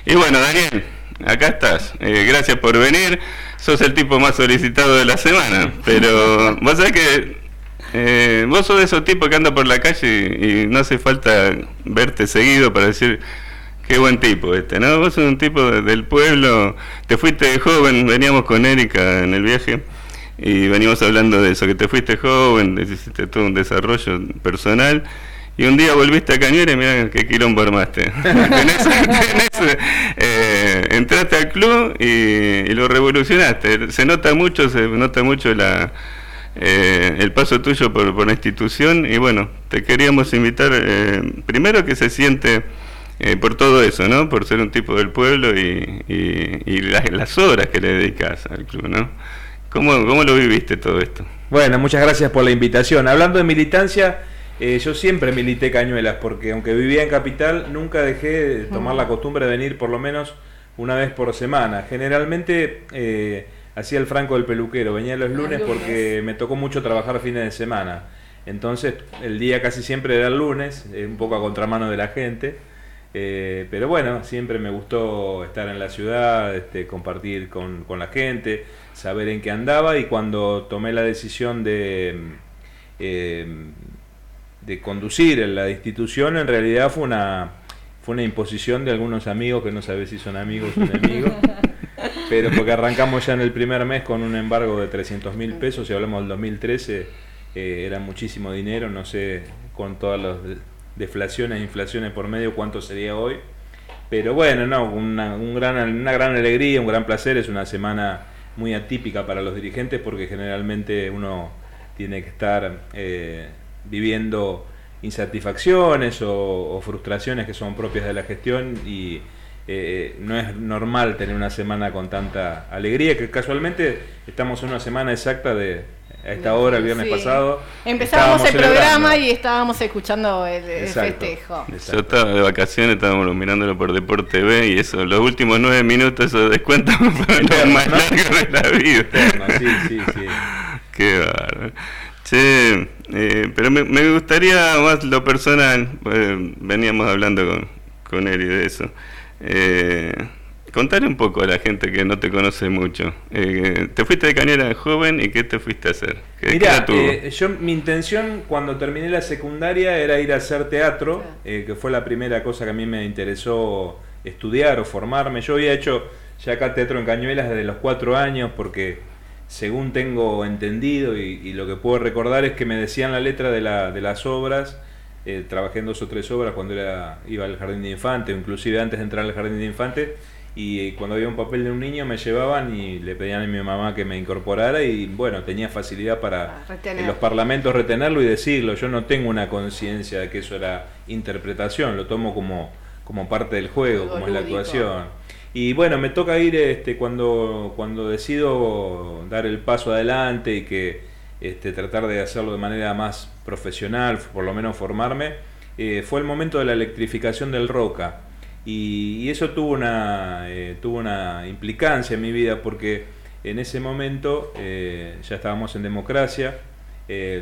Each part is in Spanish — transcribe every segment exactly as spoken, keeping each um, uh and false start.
Y bueno, Daniel, acá estás. Eh, gracias por venir. Sos el tipo más solicitado de la semana. Pero vos sabés que eh, vos sos de esos tipos que andan por la calle y, y no hace falta verte seguido para decir qué buen tipo este, ¿no? Vos sos un tipo de, del pueblo. Te fuiste de joven, veníamos con Erika en el viaje y veníamos hablando de eso, que te fuiste joven, hiciste todo un desarrollo personal. Y un día volviste a Cañuelas y mirá qué quilombo armaste. tenés, tenés, eh, entraste al club y, y lo revolucionaste. Se nota mucho, se nota mucho la eh, el paso tuyo por, por la institución. Y bueno, te queríamos invitar, eh, primero que se siente eh, por todo eso, ¿no? Por ser un tipo del pueblo y, y, y las, las horas que le dedicas al club, ¿no? ¿Cómo, cómo lo viviste todo esto? Bueno, muchas gracias por la invitación. Hablando de militancia... Eh, yo siempre milité Cañuelas porque aunque vivía en Capital nunca dejé de tomar la costumbre de venir por lo menos una vez por semana. Generalmente eh, hacía el franco del peluquero, venía los lunes porque me tocó mucho trabajar fines de semana. Entonces el día casi siempre era el lunes, eh, un poco a contramano de la gente. Eh, pero bueno, siempre me gustó estar en la ciudad, este, compartir con, con la gente, saber en qué andaba, y cuando tomé la decisión de... Eh, de conducir en la institución, en realidad fue una fue una imposición de algunos amigos que no sabés si son amigos o enemigos, pero porque arrancamos ya en el primer mes con un embargo de trescientos mil pesos, si hablamos del dos mil trece, eh, era muchísimo dinero, no sé con todas las deflaciones e inflaciones por medio cuánto sería hoy, pero bueno, no, una, un gran, una gran alegría, un gran placer. Es una semana muy atípica para los dirigentes porque generalmente uno tiene que estar... Eh, viviendo insatisfacciones o, o frustraciones que son propias de la gestión, y eh, no es normal tener una semana con tanta alegría, que casualmente estamos en una semana exacta de a esta hora el viernes sí. pasado empezamos el celebrando. programa y estábamos escuchando el, el festejo. Exacto. Yo estaba de vacaciones, estábamos mirándolo por Deporte T V y eso, los últimos nueve minutos esos descuentos fueron los más largos de la vida. Eterno, sí, sí, sí. Qué bárbaro. Sí, eh, pero me, me gustaría más lo personal, eh, veníamos hablando con, con Eri de eso. Eh, contarle un poco a la gente que no te conoce mucho. Eh, te fuiste de Cañuelas joven y ¿qué te fuiste a hacer? ¿Qué, Mirá, ¿qué eh, yo mi intención cuando terminé la secundaria era ir a hacer teatro, eh, que fue la primera cosa que a mí me interesó estudiar o formarme. Yo había hecho ya acá teatro en Cañuelas desde los cuatro años porque... según tengo entendido y, y lo que puedo recordar es que me decían la letra de, la, de las obras. Eh, trabajé en dos o tres obras cuando era, iba al jardín de infante, o inclusive antes de entrar al jardín de infante, y eh, cuando había un papel de un niño me llevaban y le pedían a mi mamá que me incorporara, y bueno, tenía facilidad para en los parlamentos retenerlo y decirlo. Yo no tengo una conciencia de que eso era interpretación, lo tomo como, como parte del juego, como es la actuación. Y bueno, me toca ir este, cuando, cuando decido dar el paso adelante y que este, tratar de hacerlo de manera más profesional, por lo menos formarme, eh, fue el momento de la electrificación del Roca. Y, y eso tuvo una, eh, tuvo una implicancia en mi vida porque en ese momento eh, ya estábamos en democracia. Eh,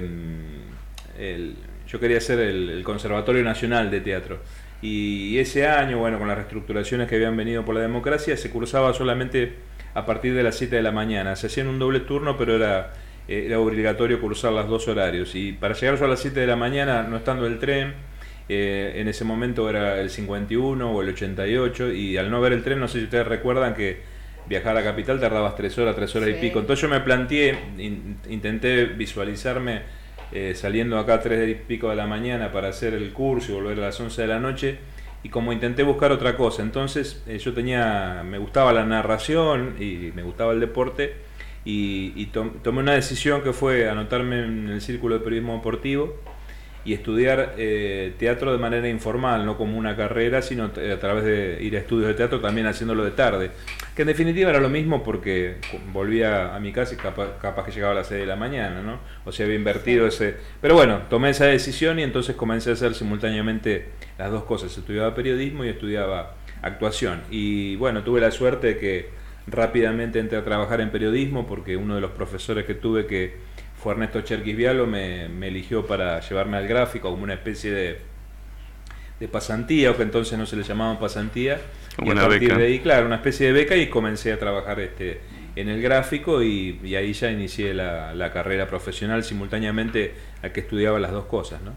el, yo quería hacer el, el Conservatorio Nacional de Teatro. Y ese año, bueno, con las reestructuraciones que habían venido por la democracia, se cursaba solamente a partir de las siete de la mañana. Se hacían un doble turno, pero era, era obligatorio cursar los dos horarios. Y para llegar yo a las siete de la mañana, no estando el tren, eh, en ese momento era el cincuenta y uno o el ochenta y ocho, y al no ver el tren, no sé si ustedes recuerdan que viajar a Capital tardabas tres horas, tres horas sí. y pico. Entonces yo me planteé, in, intenté visualizarme... Eh, saliendo acá a tres y pico de la mañana para hacer el curso y volver a las once de la noche, y como intenté buscar otra cosa, entonces eh, yo tenía, me gustaba la narración y me gustaba el deporte, y, y to, tomé una decisión que fue anotarme en el Círculo de Periodismo Deportivo y estudiar eh, teatro de manera informal, no como una carrera, sino a través de ir a estudios de teatro, también haciéndolo de tarde, que en definitiva era lo mismo porque volvía a mi casa y capaz, capaz que llegaba a las seis de la mañana, ¿no? O sea, había invertido ese... Pero bueno, tomé esa decisión y entonces comencé a hacer simultáneamente las dos cosas. Estudiaba periodismo y estudiaba actuación. Y bueno, tuve la suerte de que rápidamente entré a trabajar en periodismo porque uno de los profesores que tuve, que fue Ernesto Cherkis Vialo, me, me eligió para llevarme al gráfico como una especie de, de pasantía, o que entonces no se le llamaban pasantía. Como y a una partir beca. de ahí, claro, una especie de beca, y comencé a trabajar este, en el gráfico, y, y ahí ya inicié la, la carrera profesional simultáneamente a que estudiaba las dos cosas, ¿no?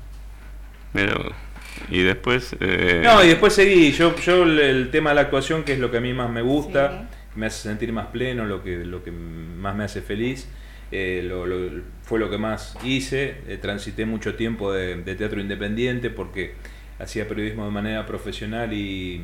Pero, y después... Eh... No, y después seguí. Yo, yo el, el tema de la actuación, que es lo que a mí más me gusta, sí. me hace sentir más pleno, lo que, lo que más me hace feliz, eh, lo, lo, fue lo que más hice. Eh, transité mucho tiempo de, de teatro independiente, porque hacía periodismo de manera profesional y,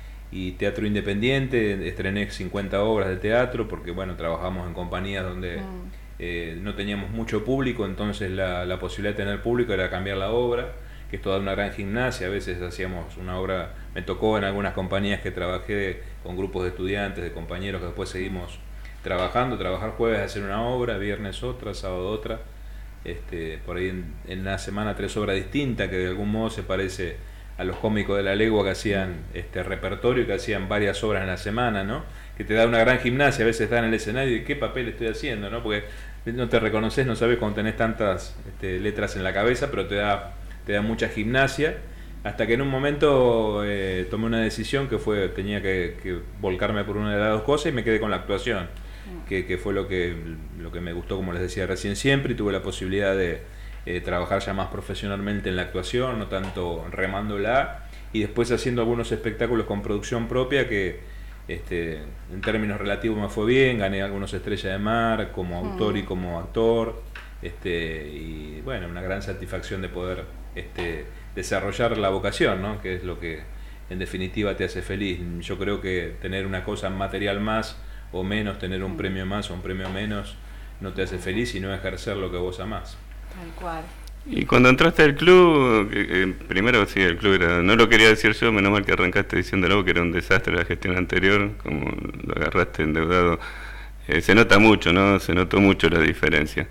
y teatro independiente. Estrené cincuenta obras de teatro, porque bueno, trabajamos en compañías donde mm. eh, no teníamos mucho público, entonces la, la posibilidad de tener público era cambiar la obra, que es toda una gran gimnasia. A veces hacíamos una obra, me tocó en algunas compañías que trabajé con grupos de estudiantes, de compañeros, que después seguimos trabajando, trabajar jueves, hacer una obra, viernes otra, sábado otra, este, por ahí en, en una semana tres obras distintas, que de algún modo se parece a los cómicos de la legua, que hacían este repertorio, que hacían varias obras en la semana, ¿no? Que te da una gran gimnasia. A veces estás en el escenario y ¿qué papel estoy haciendo?, ¿no? Porque no te reconoces, no sabes cuando tenés tantas este, letras en la cabeza, pero te da te da mucha gimnasia, hasta que en un momento eh, tomé una decisión que fue, tenía que, que volcarme por una de las dos cosas, y me quedé con la actuación, que, que fue lo que, lo que me gustó, como les decía recién, siempre, y tuve la posibilidad de eh, trabajar ya más profesionalmente en la actuación, no tanto remándola, y después haciendo algunos espectáculos con producción propia, que este, en términos relativos me fue bien, gané algunos Estrellas de Mar como autor y como actor, este, y bueno, una gran satisfacción de poder Este, desarrollar la vocación, ¿no? Que es lo que en definitiva te hace feliz. Yo creo que tener una cosa material más o menos, tener un premio más o un premio menos, no te hace feliz, sino ejercer lo que vos amás. Tal cual. Y cuando entraste al club, eh, primero sí, el club era, no lo quería decir yo, menos mal que arrancaste diciéndolo, que era un desastre la gestión anterior, como lo agarraste endeudado, eh, se nota mucho, ¿no? Se notó mucho la diferencia.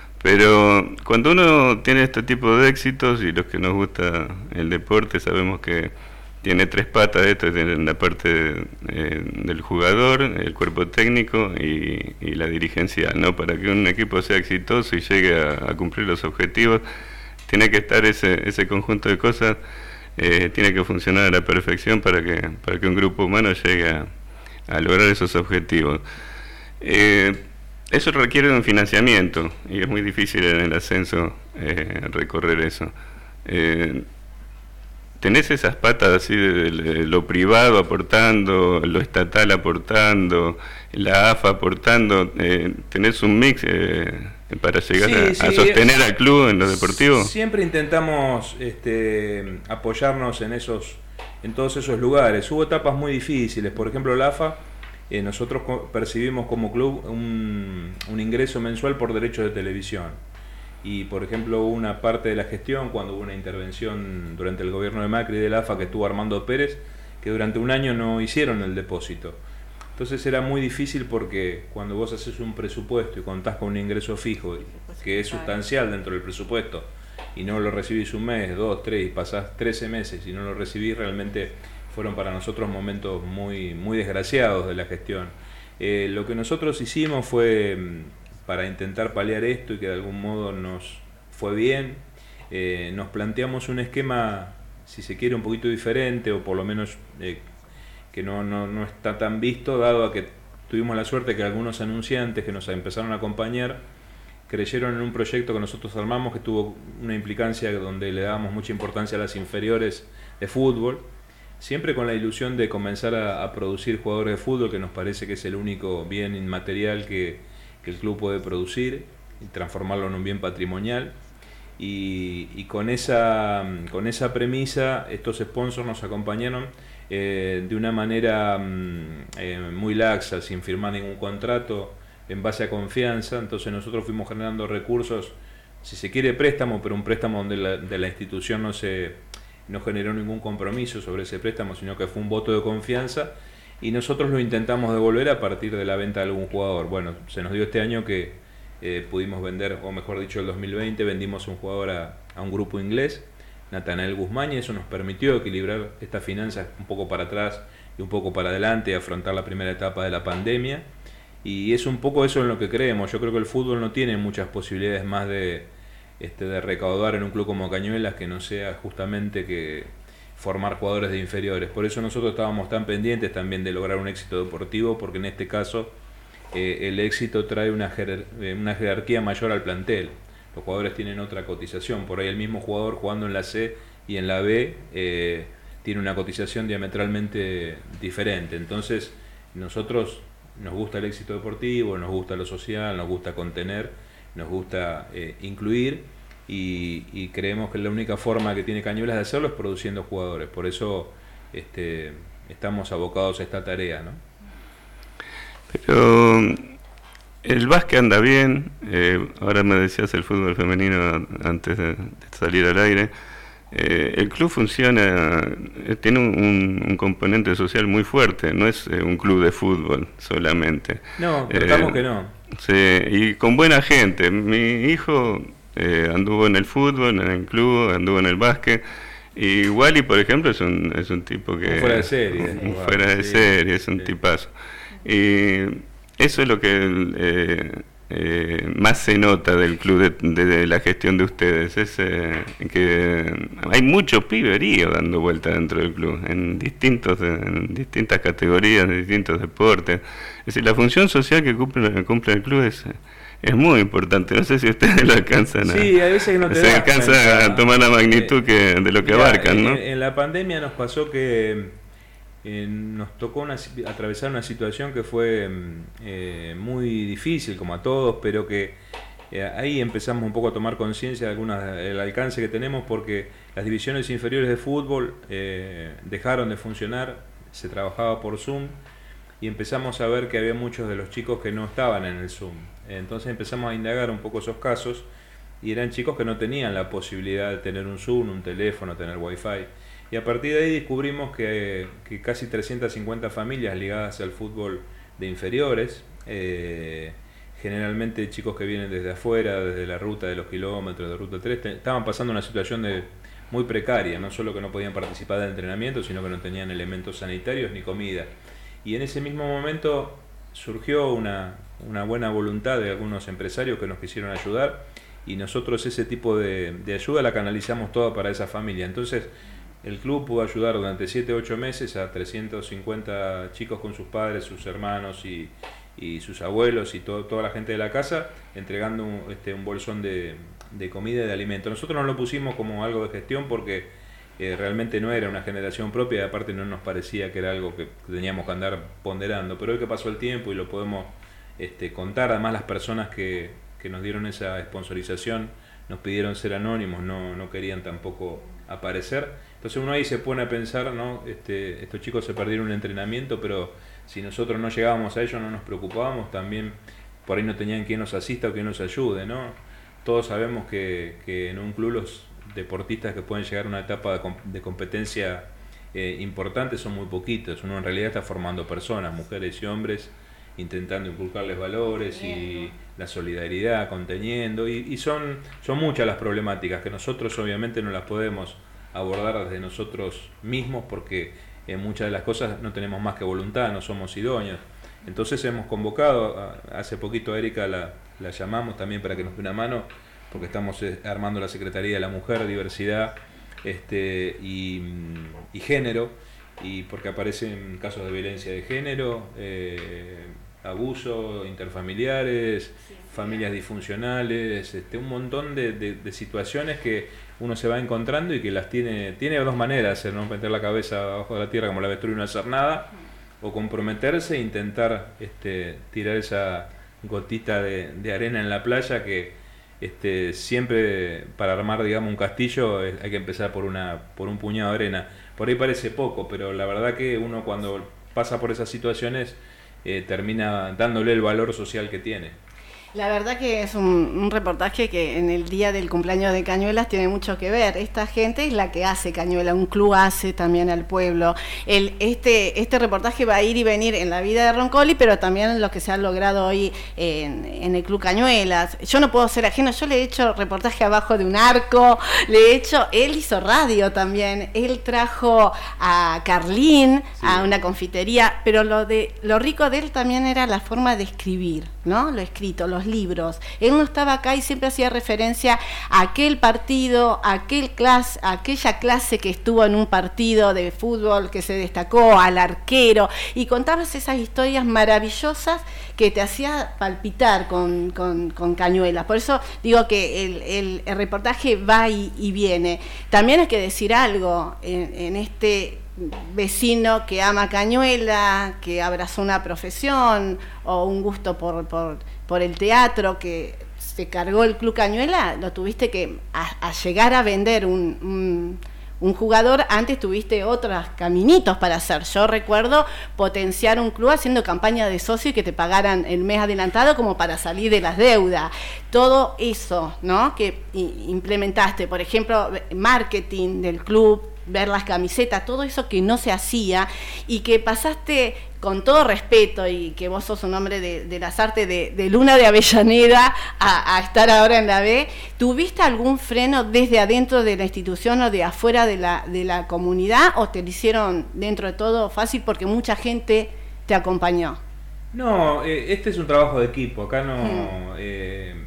Pero cuando uno tiene este tipo de éxitos, y los que nos gusta el deporte sabemos que tiene tres patas, esto tiene la parte eh, del jugador, el cuerpo técnico y, y la dirigencia, ¿no? Para que un equipo sea exitoso y llegue a, a cumplir los objetivos, tiene que estar ese, ese conjunto de cosas, eh, tiene que funcionar a la perfección para que, para que un grupo humano llegue a, a lograr esos objetivos. Eh, Eso requiere un financiamiento, y es muy difícil en el ascenso eh, recorrer eso. Eh, ¿Tenés esas patas así de, de lo privado aportando, lo estatal aportando, la A F A aportando? Eh, ¿Tenés un mix eh, para llegar sí, a, sí, a sostener al club en lo deportivo? Siempre intentamos este, apoyarnos en esos, en todos esos lugares. Hubo etapas muy difíciles, por ejemplo la A F A. Eh, nosotros percibimos como club un, un ingreso mensual por derechos de televisión, y por ejemplo una parte de la gestión, cuando hubo una intervención durante el gobierno de Macri de la A F A, que estuvo Armando Pérez, que durante un año no hicieron el depósito. Entonces era muy difícil, porque cuando vos haces un presupuesto y contás con un ingreso fijo que es sustancial dentro del presupuesto, y no lo recibís un mes, dos, tres, y pasás trece meses y no lo recibís, realmente fueron para nosotros momentos muy, muy desgraciados de la gestión. Eh, lo que nosotros hicimos fue, para intentar paliar esto y que de algún modo nos fue bien, eh, nos planteamos un esquema, si se quiere, un poquito diferente, o por lo menos eh, que no, no, no está tan visto, dado a que tuvimos la suerte que algunos anunciantes que nos empezaron a acompañar creyeron en un proyecto que nosotros armamos, que tuvo una implicancia donde le dábamos mucha importancia a las inferiores de fútbol, siempre con la ilusión de comenzar a, a producir jugadores de fútbol, que nos parece que es el único bien inmaterial que, que el club puede producir, y transformarlo en un bien patrimonial. Y, y con, esa, con esa premisa, estos sponsors nos acompañaron eh, de una manera eh, muy laxa, sin firmar ningún contrato, en base a confianza. Entonces nosotros fuimos generando recursos, si se quiere préstamo, pero un préstamo donde la, de la institución no se... no generó ningún compromiso sobre ese préstamo, sino que fue un voto de confianza, y nosotros lo intentamos devolver a partir de la venta de algún jugador. Bueno, se nos dio este año que eh, pudimos vender, o mejor dicho, el dos mil veinte vendimos un jugador a, a un grupo inglés, Natanael Guzmán, y eso nos permitió equilibrar estas finanzas un poco para atrás y un poco para adelante, y afrontar la primera etapa de la pandemia, y es un poco eso en lo que creemos. Yo creo que el fútbol no tiene muchas posibilidades más de Este, de recaudar en un club como Cañuelas, que no sea justamente que formar jugadores de inferiores. Por eso nosotros estábamos tan pendientes también de lograr un éxito deportivo, porque en este caso eh, el éxito trae una, jerer, una jerarquía mayor al plantel. Los jugadores tienen otra cotización, por ahí el mismo jugador jugando en la C y en la B eh, tiene una cotización diametralmente diferente. Entonces nosotros nos gusta el éxito deportivo, nos gusta lo social, nos gusta contener, nos gusta eh, incluir y, y creemos que la única forma que tiene Cañuelas de hacerlo es produciendo jugadores. Por eso este, estamos abocados a esta tarea, ¿no? Pero el básquet anda bien, eh, ahora me decías el fútbol femenino antes de, de salir al aire. Eh, el club funciona, eh, tiene un, un componente social muy fuerte, no es eh, un club de fútbol solamente. No, tratamos eh, que no. Sí, y con buena gente. Mi hijo eh, anduvo en el fútbol, en el club, anduvo en el básquet. Y Wally, por ejemplo, es un, es un tipo que... Un fuera de serie. Un fuera de sí, serie, es un sí. tipazo. Y eso es lo que... Eh, Eh, más se nota del club, de, de, de la gestión de ustedes, es eh, que hay mucho piberío dando vuelta dentro del club, en distintos en distintas categorías, en distintos deportes. Es decir, la función social que cumple, cumple el club es, es muy importante. No sé si ustedes lo alcanzan a, sí, hay veces que no te se alcanza cuenta, a tomar la magnitud eh, que, de lo que mirá, abarcan, ¿no? En, en la pandemia nos pasó que Eh, nos tocó una, atravesar una situación que fue eh, muy difícil, como a todos, pero que eh, ahí empezamos un poco a tomar conciencia de algunas, el alcance que tenemos, porque las divisiones inferiores de fútbol eh, dejaron de funcionar, se trabajaba por Zoom, y empezamos a ver que había muchos de los chicos que no estaban en el Zoom. Entonces empezamos a indagar un poco esos casos, y eran chicos que no tenían la posibilidad de tener un Zoom, un teléfono, tener wifi. Y a partir de ahí descubrimos que, que casi trescientas cincuenta familias ligadas al fútbol de inferiores, eh, generalmente chicos que vienen desde afuera, desde la ruta de los kilómetros, de Ruta tres, te, estaban pasando una situación de, muy precaria, no solo que no podían participar del entrenamiento, sino que no tenían elementos sanitarios ni comida. Y en ese mismo momento surgió una, una buena voluntad de algunos empresarios que nos quisieron ayudar, y nosotros ese tipo de, de ayuda la canalizamos toda para esa familia. Entonces, el club pudo ayudar durante siete u ocho meses a trescientos cincuenta chicos con sus padres, sus hermanos y, y sus abuelos y todo, toda la gente de la casa, entregando un, este, un bolsón de, de comida y de alimento. Nosotros no lo pusimos como algo de gestión porque eh, realmente no era una generación propia, y aparte no nos parecía que era algo que teníamos que andar ponderando. Pero hoy que pasó el tiempo y lo podemos este, contar, además las personas que, que nos dieron esa sponsorización nos pidieron ser anónimos, no, no querían tampoco aparecer. Entonces uno ahí se pone a pensar, ¿no? Este, estos chicos se perdieron un entrenamiento, pero si nosotros no llegábamos a ellos, no nos preocupábamos, también por ahí no tenían quien nos asista o quien nos ayude, ¿no? Todos sabemos que, que en un club los deportistas que pueden llegar a una etapa de, comp de competencia eh, importante son muy poquitos. Uno en realidad está formando personas, mujeres y hombres, intentando inculcarles valores y la solidaridad, conteniendo, y, y son, son muchas las problemáticas que nosotros obviamente no las podemos abordar desde nosotros mismos, porque en muchas de las cosas no tenemos más que voluntad, no somos idóneos. Entonces hemos convocado, a, hace poquito a Erika la, la llamamos también para que nos dé una mano, porque estamos armando la Secretaría de la Mujer, Diversidad este, y, y Género, y porque aparecen casos de violencia de género, eh, abuso, interfamiliares, sí, familias disfuncionales, este, un montón de, de, de situaciones que uno se va encontrando y que las tiene, tiene dos maneras, ¿no? Meter la cabeza abajo de la tierra como la avestruz y no hacer nada, o comprometerse e intentar este, tirar esa gotita de, de arena en la playa, que este, siempre para armar, digamos, un castillo hay que empezar por, una, por un puñado de arena. Por ahí parece poco, pero la verdad que uno cuando pasa por esas situaciones eh, termina dándole el valor social que tiene. La verdad que es un, un reportaje que en el día del cumpleaños de Cañuelas tiene mucho que ver. Esta gente es la que hace Cañuelas, un club hace también al pueblo. El, este, este reportaje va a ir y venir en la vida de Roncoli, pero también en lo que se ha logrado hoy en, en el club Cañuelas. Yo no puedo ser ajeno, yo le he hecho reportaje abajo de un arco, le he hecho, él hizo radio también, él trajo a Carlín, sí, a una confitería, pero lo, de, lo rico de él también era la forma de escribir. ¿no? Lo escrito, los libros. Él no estaba acá y siempre hacía referencia a aquel partido, a aquel clase, a aquella clase que estuvo en un partido de fútbol que se destacó, al arquero, y contabas esas historias maravillosas que te hacía palpitar con, con, con Cañuelas. Por eso digo que el, el, el reportaje va y, y viene. También hay que decir algo en, en este vecino que ama Cañuela, que abrazó una profesión o un gusto por, por, por el teatro, que se cargó el Club Cañuela, lo tuviste que, a, a llegar a vender un, un, un jugador, antes tuviste otros caminitos para hacer. Yo recuerdo potenciar un club haciendo campaña de socio y que te pagaran el mes adelantado como para salir de las deudas. Todo eso, ¿no?, que implementaste, por ejemplo, marketing del club, ver las camisetas, todo eso que no se hacía y que pasaste, con todo respeto, y que vos sos un hombre de, de las artes de, de Luna de Avellaneda a, a estar ahora en la B, ¿tuviste algún freno desde adentro de la institución o de afuera de la, de la comunidad, o te lo hicieron dentro de todo fácil porque mucha gente te acompañó? No, eh, este es un trabajo de equipo, acá no... Mm. Eh,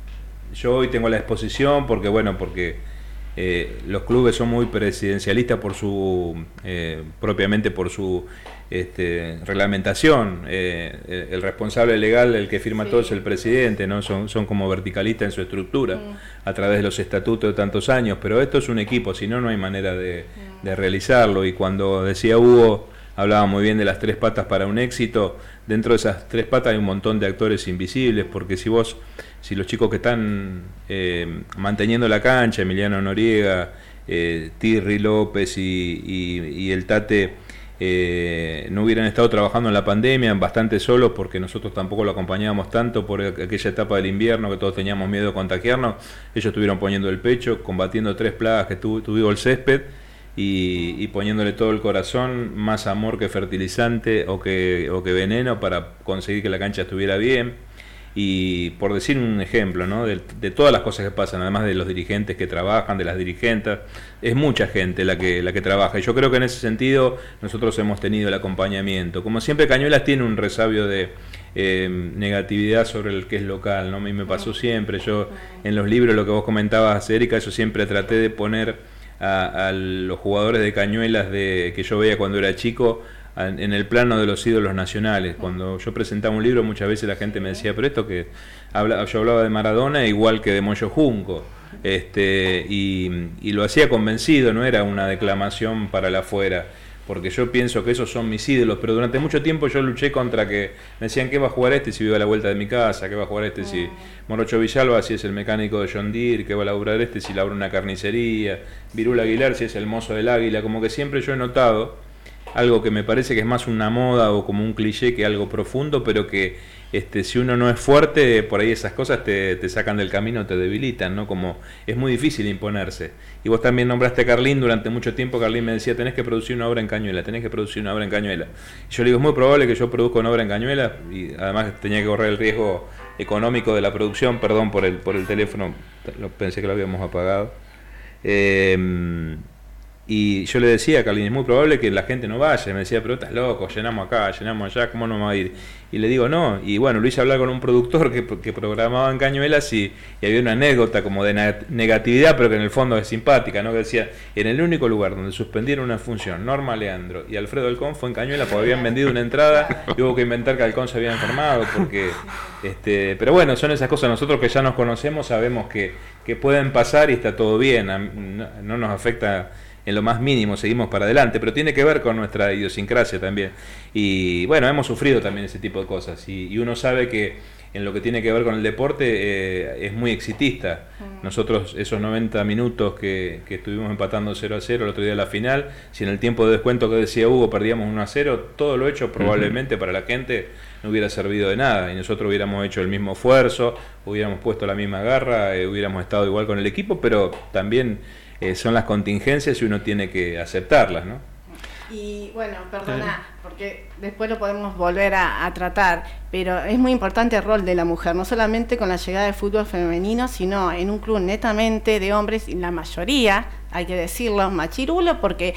yo hoy tengo la exposición porque, bueno, porque... Eh, los clubes son muy presidencialistas por su eh, propiamente por su este, reglamentación. Eh, el responsable legal, el que firma sí. todo es el presidente, ¿no? Son, son como verticalistas en su estructura, sí. a través de los estatutos de tantos años, pero esto es un equipo, si no, no hay manera de, sí. de realizarlo. Y cuando decía Hugo, hablaba muy bien de las tres patas para un éxito, dentro de esas tres patas hay un montón de actores invisibles, porque si vos si los chicos que están eh, manteniendo la cancha, Emiliano Noriega, eh, Tirri López y, y, y el Tate, eh, no hubieran estado trabajando en la pandemia, bastante solos, porque nosotros tampoco lo acompañábamos tanto por aquella etapa del invierno que todos teníamos miedo de contagiarnos, ellos estuvieron poniendo el pecho, combatiendo tres plagas que tuvo, tuvo el césped, y, y poniéndole todo el corazón, más amor que fertilizante o que, o que veneno, para conseguir que la cancha estuviera bien. Y por decir un ejemplo, ¿no?, de, de todas las cosas que pasan, además de los dirigentes que trabajan, de las dirigentes, es mucha gente la que, la que trabaja, y yo creo que en ese sentido nosotros hemos tenido el acompañamiento. Como siempre, Cañuelas tiene un resabio de eh, negatividad sobre el que es local, ¿no? A mí me pasó siempre, yo en los libros, lo que vos comentabas, Erika, yo siempre traté de poner a, a los jugadores de Cañuelas de, que yo veía cuando era chico, en el plano de los ídolos nacionales. Cuando yo presentaba un libro, muchas veces la gente me decía, pero esto que habla, yo hablaba de Maradona igual que de Moyo Junco, este, y, y lo hacía convencido, no era una declamación para la afuera, porque yo pienso que esos son mis ídolos, pero durante mucho tiempo yo luché contra que me decían, ¿qué va a jugar este si vive a la vuelta de mi casa? ¿Qué va a jugar este si Morocho Villalba si es el mecánico de John Deere? ¿Qué va a laburar este si labra una carnicería? Virul Aguilar si es el mozo del Águila. Como que siempre yo he notado algo que me parece que es más una moda o como un cliché que algo profundo, pero que este, si uno no es fuerte, por ahí esas cosas te, te sacan del camino, te debilitan, ¿no? Como es muy difícil imponerse. Y vos también nombraste a Carlín durante mucho tiempo. Carlín me decía, tenés que producir una obra en Cañuela, tenés que producir una obra en Cañuela. Y yo le digo, es muy probable que yo produzca una obra en Cañuela, y además tenía que correr el riesgo económico de la producción. Perdón por el, por el teléfono, pensé que lo habíamos apagado. Eh, Y yo le decía a Carlín, es muy probable que la gente no vaya. Y me decía, pero estás loco, llenamos acá, llenamos allá, ¿cómo no va a ir? Y le digo, no. Y bueno, lo hice hablar con un productor que, que programaba en Cañuelas, y, y había una anécdota como de negatividad, pero que en el fondo es simpática, ¿no? Que decía, en el único lugar donde suspendieron una función, Norma Leandro y Alfredo Halcón, fue en Cañuelas, porque habían vendido una entrada y hubo que inventar que Halcón se había enfermado. Porque, este, pero bueno, son esas cosas. Nosotros que ya nos conocemos sabemos que, que pueden pasar y está todo bien, no, no nos afecta en lo más mínimo, seguimos para adelante, pero tiene que ver con nuestra idiosincrasia también. Y bueno, hemos sufrido también ese tipo de cosas, y, y uno sabe que en lo que tiene que ver con el deporte eh, es muy exitista. Nosotros esos noventa minutos que, que estuvimos empatando cero a cero el otro día de la final, si en el tiempo de descuento que decía Hugo perdíamos uno a cero, todo lo hecho probablemente uh-huh. para la gente no hubiera servido de nada, y nosotros hubiéramos hecho el mismo esfuerzo, hubiéramos puesto la misma garra, eh, hubiéramos estado igual con el equipo, pero también Eh, son las contingencias y uno tiene que aceptarlas, ¿no? Y bueno, perdona, porque después lo podemos volver a, a tratar, pero es muy importante el rol de la mujer, no solamente con la llegada del fútbol femenino, sino en un club netamente de hombres, y la mayoría, hay que decirlo, machirulo, porque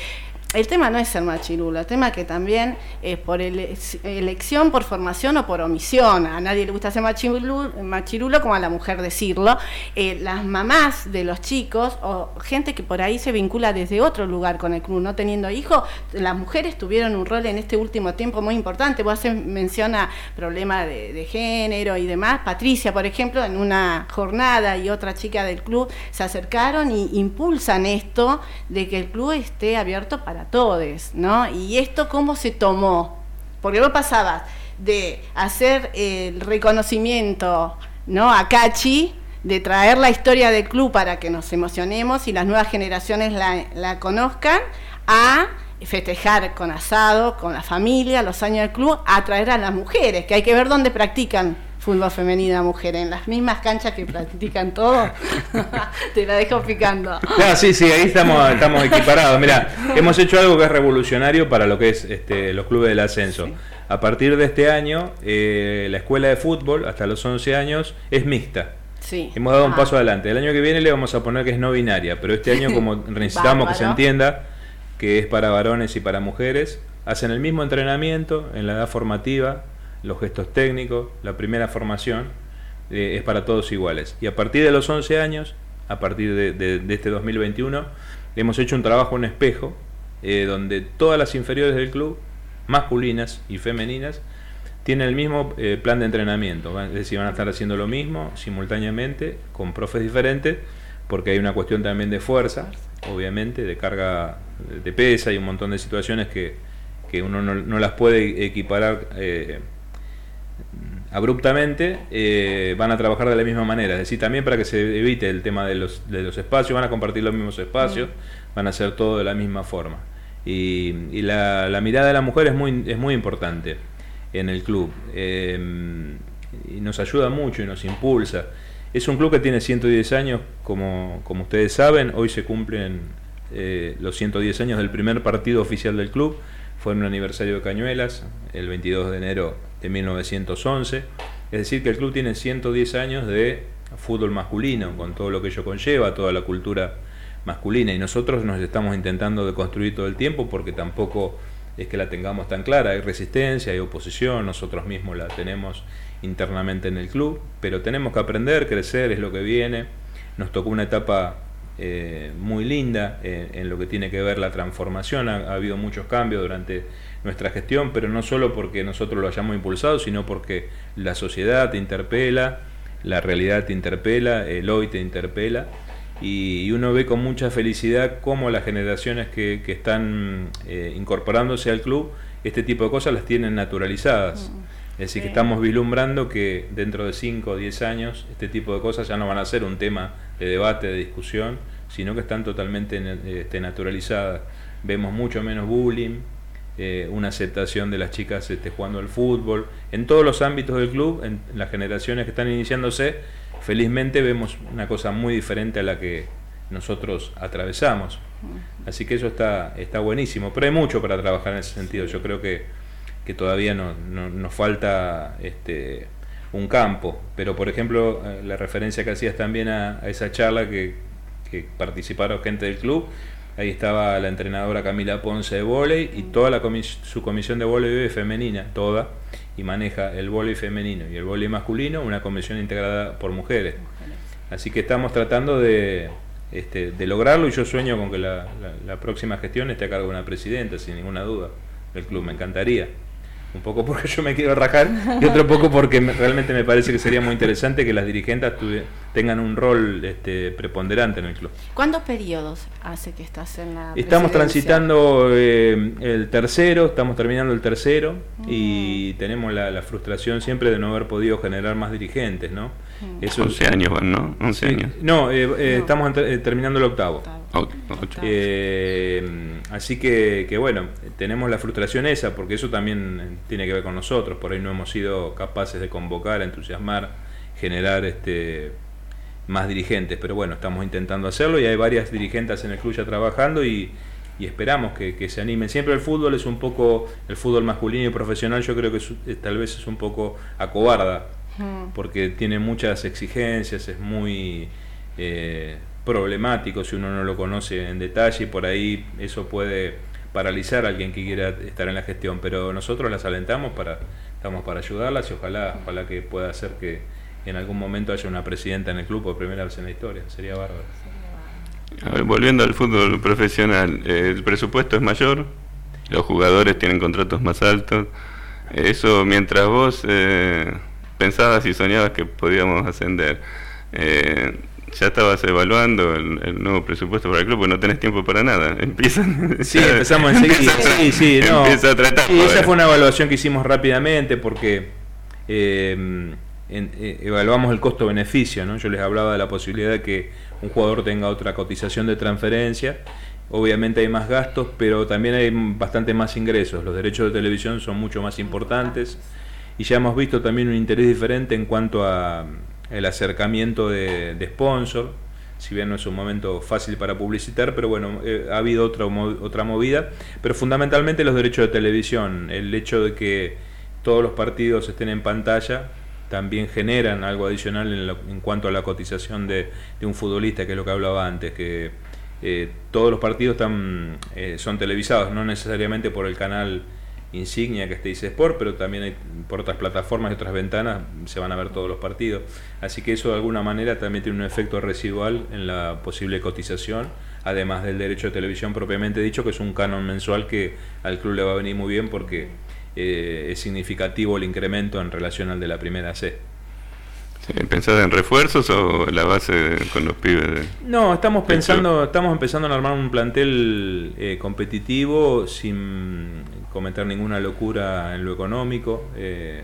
el tema no es ser machirulo, el tema que también es por ele elección, por formación o por omisión. A nadie le gusta ser machirulo, machirulo como a la mujer decirlo. Eh, las mamás de los chicos o gente que por ahí se vincula desde otro lugar con el club, no teniendo hijos, las mujeres tuvieron un rol en este último tiempo muy importante. Vos haces mención a problemas de, de género y demás. Patricia, por ejemplo, en una jornada y otra chica del club se acercaron y impulsan esto de que el club esté abierto para todos, ¿no? Y esto cómo se tomó, porque vos pasabas de hacer el reconocimiento, ¿no?, a Cachi, de traer la historia del club para que nos emocionemos y las nuevas generaciones la, la conozcan, a festejar con asado, con la familia, los años del club, a traer a las mujeres, que hay que ver dónde practican fútbol femenino, mujer, en las mismas canchas que practican todo. Te la dejo picando. No, sí, sí, ahí estamos, estamos equiparados. Mira, hemos hecho algo que es revolucionario para lo que es este, los clubes del ascenso. Sí. A partir de este año, eh, la escuela de fútbol, hasta los once años, es mixta. Sí. Hemos dado ah. un paso adelante. El año que viene le vamos a poner que es no binaria, pero este año, como necesitamos que se entienda que es para varones y para mujeres, hacen el mismo entrenamiento en la edad formativa, los gestos técnicos, la primera formación, eh, es para todos iguales. Y a partir de los once años, a partir de, de, de este dos mil veintiuno, hemos hecho un trabajo en espejo, eh, donde todas las inferiores del club, masculinas y femeninas, tienen el mismo eh, plan de entrenamiento. Es decir, van a estar haciendo lo mismo simultáneamente, con profes diferentes, porque hay una cuestión también de fuerza, obviamente, de carga de pesa y un montón de situaciones que, que uno no, no las puede equiparar eh, abruptamente. Eh, van a trabajar de la misma manera, es decir, también para que se evite el tema de los, de los espacios, van a compartir los mismos espacios, van a hacer todo de la misma forma. Y, y la, la mirada de la mujer es muy, es muy importante en el club, eh, y nos ayuda mucho y nos impulsa. Es un club que tiene ciento diez años, como, como ustedes saben. Hoy se cumplen eh, los ciento diez años del primer partido oficial del club. Fue en un aniversario de Cañuelas, el veintidós de enero de mil novecientos once. Es decir, que el club tiene ciento diez años de fútbol masculino, con todo lo que ello conlleva, toda la cultura masculina. Y nosotros nos estamos intentando deconstruir todo el tiempo, porque tampoco es que la tengamos tan clara. Hay resistencia, hay oposición, nosotros mismos la tenemos internamente en el club, pero tenemos que aprender, crecer, es lo que viene. Nos tocó una etapa eh, muy linda en, en lo que tiene que ver la transformación. Ha, ha habido muchos cambios durante nuestra gestión, pero no solo porque nosotros lo hayamos impulsado, sino porque la sociedad te interpela, la realidad te interpela, el hoy te interpela, y, y uno ve con mucha felicidad cómo las generaciones que, que están eh, incorporándose al club, este tipo de cosas las tienen naturalizadas. Es decir, que estamos vislumbrando que dentro de cinco o diez años este tipo de cosas ya no van a ser un tema de debate, de discusión, sino que están totalmente este, naturalizadas. Vemos mucho menos bullying, eh, una aceptación de las chicas este, jugando al fútbol. En todos los ámbitos del club, en las generaciones que están iniciándose, felizmente vemos una cosa muy diferente a la que nosotros atravesamos. Así que eso está, está buenísimo, pero hay mucho para trabajar en ese sentido. Yo creo que que todavía no, no, nos falta este, un campo, pero por ejemplo la referencia que hacías también a, a esa charla que, que participaron gente del club, ahí estaba la entrenadora Camila Ponce de vóley y toda la comis su comisión de vóley femenina, toda, y maneja el vóley femenino y el vóley masculino, una comisión integrada por mujeres. Así que estamos tratando de, este, de lograrlo, y yo sueño con que la, la, la próxima gestión esté a cargo de una presidenta, sin ninguna duda, del club. Me encantaría. Un poco porque yo me quiero rajar y otro poco porque me, realmente me parece que sería muy interesante que las dirigentes tuve, tengan un rol este, preponderante en el club. ¿Cuántos periodos hace que estás en la Estamos transitando eh, el tercero, estamos terminando el tercero, uh-huh. y tenemos la, la frustración siempre de no haber podido generar más dirigentes, ¿no? Uh-huh. Eso, once años, ¿no? once años. No, eh, eh, no. estamos ent- eh, terminando el octavo. octavo. Ocho. Eh, así que, que bueno, tenemos la frustración esa, porque eso también tiene que ver con nosotros. Por ahí no hemos sido capaces de convocar, entusiasmar, generar este más dirigentes, pero bueno, estamos intentando hacerlo y hay varias dirigentes en el club ya trabajando y, y esperamos que, que se animen. Siempre el fútbol es un poco, el fútbol masculino y profesional, yo creo que es, tal vez es un poco acobarda, porque tiene muchas exigencias, es muy eh, problemático si uno no lo conoce en detalle, y por ahí eso puede paralizar a alguien que quiera estar en la gestión, pero nosotros las alentamos, para estamos para ayudarlas y ojalá, ojalá que pueda hacer que en algún momento haya una presidenta en el club por primera vez en la historia, sería bárbaro. A ver, volviendo al fútbol profesional, eh, el presupuesto es mayor, los jugadores tienen contratos más altos, eso mientras vos eh, pensabas y soñabas que podíamos ascender, eh, ya estabas evaluando el, el nuevo presupuesto para el club, porque no tenés tiempo para nada. Empiezan, sí, empezamos enseguida. Sí, sí, no. Empieza a tratar. Sí, esa fue una evaluación que hicimos rápidamente porque eh, en, eh, evaluamos el costo-beneficio, ¿no? Yo les hablaba de la posibilidad de que un jugador tenga otra cotización de transferencia. Obviamente hay más gastos, pero también hay bastante más ingresos. Los derechos de televisión son mucho más importantes y ya hemos visto también un interés diferente en cuanto a el acercamiento de, de sponsor, si bien no es un momento fácil para publicitar, pero bueno, eh, ha habido otra, otra movida, pero fundamentalmente los derechos de televisión, el hecho de que todos los partidos estén en pantalla, también generan algo adicional en, lo, en cuanto a la cotización de, de un futbolista, que es lo que hablaba antes, que eh, todos los partidos están, eh, son televisados, no necesariamente por el canal insignia que es T I C Sport, pero también hay, por otras plataformas y otras ventanas se van a ver todos los partidos, así que eso de alguna manera también tiene un efecto residual en la posible cotización, además del derecho de televisión propiamente dicho, que es un canon mensual que al club le va a venir muy bien porque eh, es significativo el incremento en relación al de la primera C. Sí, ¿pensás en refuerzos o la base con los pibes? De... No, estamos pensando, estamos empezando a armar un plantel eh, competitivo sin cometer ninguna locura en lo económico. Eh,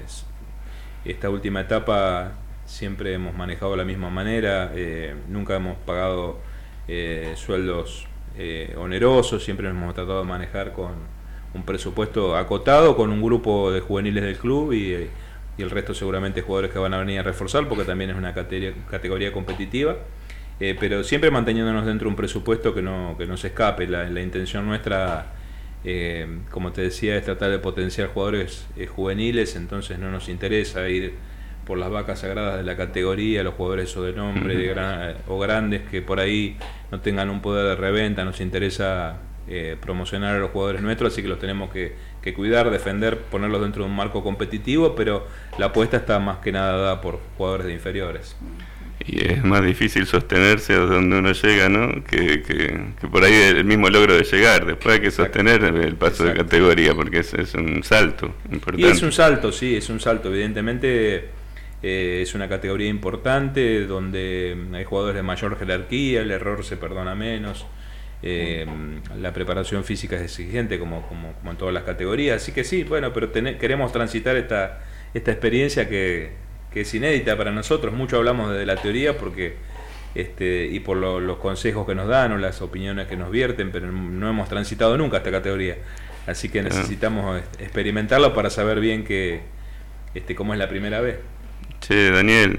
esta última etapa siempre hemos manejado de la misma manera, eh, nunca hemos pagado eh, sueldos eh, onerosos, siempre nos hemos tratado de manejar con un presupuesto acotado, con un grupo de juveniles del club y... Eh, y el resto seguramente jugadores que van a venir a reforzar porque también es una categoría, categoría competitiva, eh, pero siempre manteniéndonos dentro de un presupuesto que no, que no se escape. La, la intención nuestra, eh, como te decía, es tratar de potenciar jugadores eh, juveniles, entonces no nos interesa ir por las vacas sagradas de la categoría, los jugadores o de nombre de gran, o grandes que por ahí no tengan un poder de reventa, nos interesa eh, promocionar a los jugadores nuestros, así que los tenemos que, que cuidar, defender, ponerlos dentro de un marco competitivo, pero la apuesta está más que nada dada por jugadores de inferiores. Y es más difícil sostenerse a donde uno llega, ¿no? Que, que, que por ahí el mismo logro de llegar. Después hay que sostener el paso Exacto. de categoría, porque es, es un salto importante. Y es un salto, sí, es un salto. Evidentemente eh, es una categoría importante donde hay jugadores de mayor jerarquía, el error se perdona menos. Eh, la preparación física es exigente como, como, como en todas las categorías, así que sí, bueno, pero ten, queremos transitar esta, esta experiencia que, que es inédita para nosotros. Mucho hablamos de la teoría porque este, y por lo, los consejos que nos dan o las opiniones que nos vierten, pero no hemos transitado nunca esta categoría, así que necesitamos experimentarlo para saber bien que, este, cómo es la primera vez. Che, Daniel,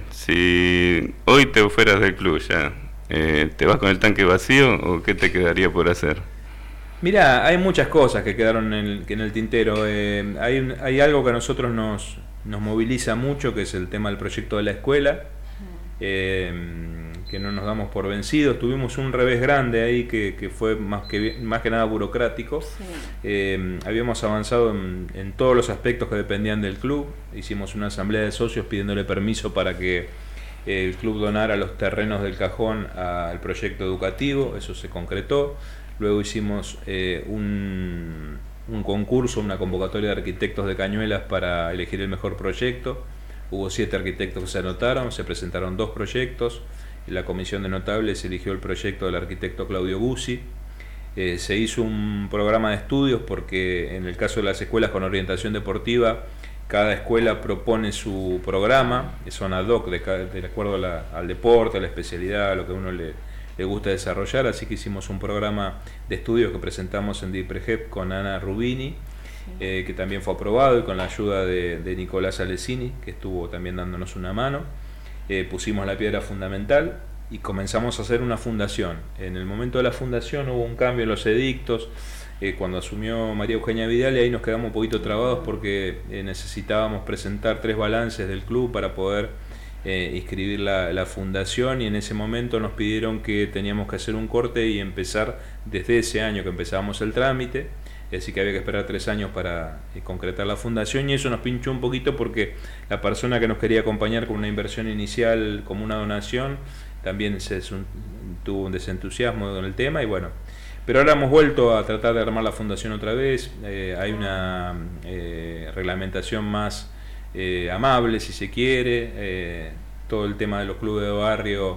si hoy te fueras del club ya, Eh, ¿te vas con el tanque vacío o qué te quedaría por hacer? Mirá, hay muchas cosas que quedaron en el, en el tintero. Eh, hay, un, hay algo que a nosotros nos, nos moviliza mucho, que es el tema del proyecto de la escuela, eh, que no nos damos por vencidos. Tuvimos un revés grande ahí que, que fue más que, más que nada burocrático. Sí. Eh, habíamos avanzado en, en todos los aspectos que dependían del club. Hicimos una asamblea de socios pidiéndole permiso para que el club donara los terrenos del cajón al proyecto educativo, eso se concretó. Luego hicimos eh, un, un concurso, una convocatoria de arquitectos de Cañuelas para elegir el mejor proyecto. Hubo siete arquitectos que se anotaron, se presentaron dos proyectos. La comisión de notables eligió el proyecto del arquitecto Claudio Guzzi. Eh, se hizo un programa de estudios porque en el caso de las escuelas con orientación deportiva, cada escuela propone su programa, son ad hoc de, de acuerdo a la, al deporte, a la especialidad, a lo que a uno le, le gusta desarrollar, así que hicimos un programa de estudios que presentamos en DIPREGEP con Ana Rubini, eh, que también fue aprobado, y con la ayuda de, de Nicolás Alessini, que estuvo también dándonos una mano. Eh, pusimos la piedra fundamental y comenzamos a hacer una fundación. En el momento de la fundación hubo un cambio en los edictos, Eh, cuando asumió María Eugenia Vidal, y ahí nos quedamos un poquito trabados porque eh, necesitábamos presentar tres balances del club para poder eh, inscribir la, la fundación, y en ese momento nos pidieron que teníamos que hacer un corte y empezar desde ese año que empezábamos el trámite. así que había que esperar tres años para eh, concretar la fundación, y eso nos pinchó un poquito porque la persona que nos quería acompañar con una inversión inicial como una donación también se tuvo un desentusiasmo con el tema, y bueno, pero ahora hemos vuelto a tratar de armar la fundación otra vez. Eh, hay una eh, reglamentación más eh, amable, si se quiere, eh, todo el tema de los clubes de barrio,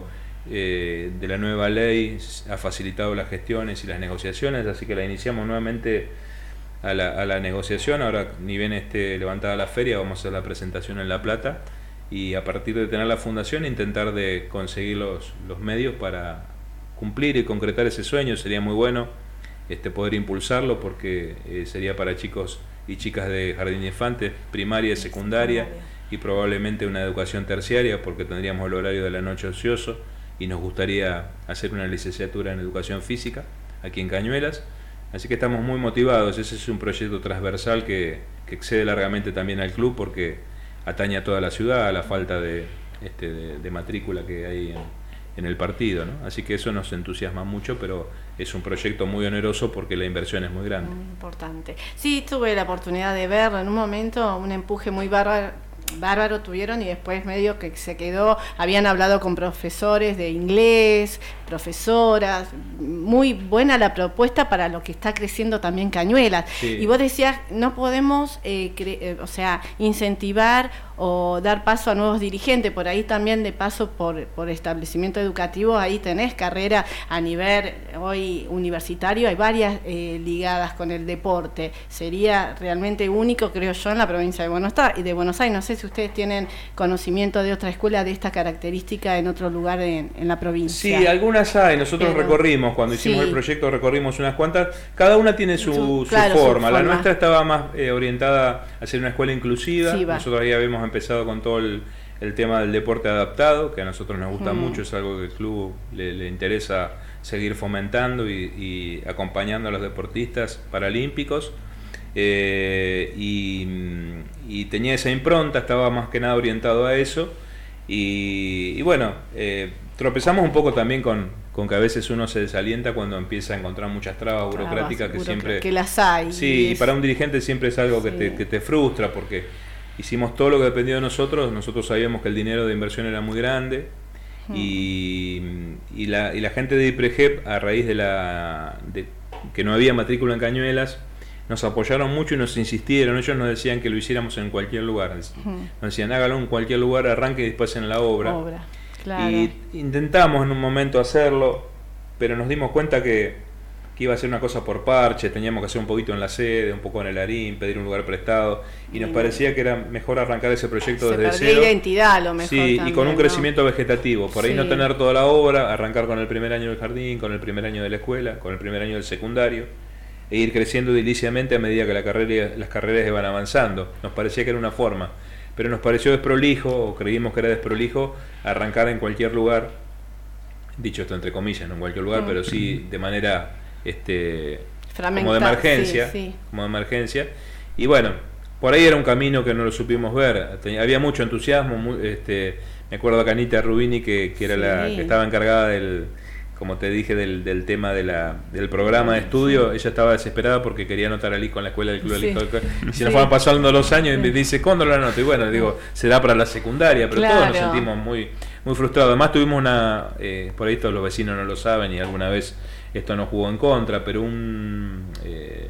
eh, de la nueva ley ha facilitado las gestiones y las negociaciones, así que la iniciamos nuevamente a la, a la negociación. Ahora, ni bien esté levantada la feria, vamos a hacer la presentación en La Plata, y a partir de tener la fundación intentar de conseguir los, los medios para cumplir y concretar ese sueño. Sería muy bueno este, poder impulsarlo, porque eh, sería para chicos y chicas de jardín de infantes, primaria y secundaria, y probablemente una educación terciaria, porque tendríamos el horario de la noche ocioso, y nos gustaría hacer una licenciatura en educación física aquí en Cañuelas. Así que estamos muy motivados. Ese es un proyecto transversal que, que excede largamente también al club, porque atañe a toda la ciudad, a la falta de, este, de, de matrícula que hay en, en el partido, ¿no? Así que eso nos entusiasma mucho, pero es un proyecto muy oneroso porque la inversión es muy grande. Muy importante. Sí, tuve la oportunidad de ver en un momento un empuje muy bárbaro, bárbaro tuvieron, y después medio que se quedó, habían hablado con profesores de inglés, profesoras, muy buena la propuesta para lo que está creciendo también Cañuelas. Sí. Y vos decías, no podemos, eh, eh, o sea, incentivar o dar paso a nuevos dirigentes, por ahí también de paso por, por establecimiento educativo, ahí tenés carrera a nivel hoy universitario, hay varias eh, ligadas con el deporte, sería realmente único, creo yo, en la provincia de Buenos Aires, y de Buenos Aires. No sé si ustedes tienen conocimiento de otra escuela de esta característica en otro lugar en, en la provincia. Sí, algunas hay, nosotros Pero, recorrimos, cuando hicimos sí. el proyecto recorrimos unas cuantas, cada una tiene su, su, claro, su, forma. su forma, la nuestra estaba más eh, orientada a ser una escuela inclusiva, sí, nosotros ahí habíamos empezado con todo el, el tema del deporte adaptado, que a nosotros nos gusta mm. mucho, es algo que el club le, le interesa seguir fomentando y, y acompañando a los deportistas paralímpicos, eh, y, y tenía esa impronta, estaba más que nada orientado a eso, y, y bueno, eh, tropezamos un poco también con, con que a veces uno se desalienta cuando empieza a encontrar muchas trabas burocráticas que siempre... que las hay. Sí, y, y para un dirigente siempre es algo que, sí. te, que te frustra, porque hicimos todo lo que dependió de nosotros, nosotros sabíamos que el dinero de inversión era muy grande, mm. y, y, la, y la gente de IPREGEP, a raíz de, la, de que no había matrícula en Cañuelas, nos apoyaron mucho y nos insistieron. Ellos nos decían que lo hiciéramos en cualquier lugar, mm. nos decían hágalo en cualquier lugar, arranque y después en la obra, obra. Claro. Y intentamos en un momento hacerlo, pero nos dimos cuenta que, que iba a ser una cosa por parche, teníamos que hacer un poquito en la sede, un poco en el Arín, pedir un lugar prestado, y nos parecía que era mejor arrancar ese proyecto Se desde cero. cero. Identidad, lo mejor. Sí, también, y con un ¿no? crecimiento vegetativo, por ahí sí. no tener toda la obra, arrancar con el primer año del jardín, con el primer año de la escuela, con el primer año del secundario, e ir creciendo ediliciamente a medida que la carrera, las carreras iban avanzando. Nos parecía que era una forma, pero nos pareció desprolijo, o creímos que era desprolijo, arrancar en cualquier lugar, dicho esto entre comillas, no en cualquier lugar, mm. pero sí de manera este como de emergencia, sí, sí. como de emergencia. Y bueno, por ahí era un camino que no lo supimos ver. Tenía, había mucho entusiasmo, muy, este, me acuerdo a Canita Rubini, que, que era sí. la que estaba encargada del, como te dije, del, del tema de la, del programa de estudio. Sí. Ella estaba desesperada porque quería anotar al hijo en la escuela del club. Sí. Del hijo. Y se sí. nos fueron pasando los años y me dice, ¿cuándo lo anoto? Y bueno, digo, será para la secundaria, pero claro. todos nos sentimos muy, muy frustrados. Además tuvimos una, eh, por ahí todos los vecinos no lo saben y alguna vez esto nos jugó en contra, pero un, eh,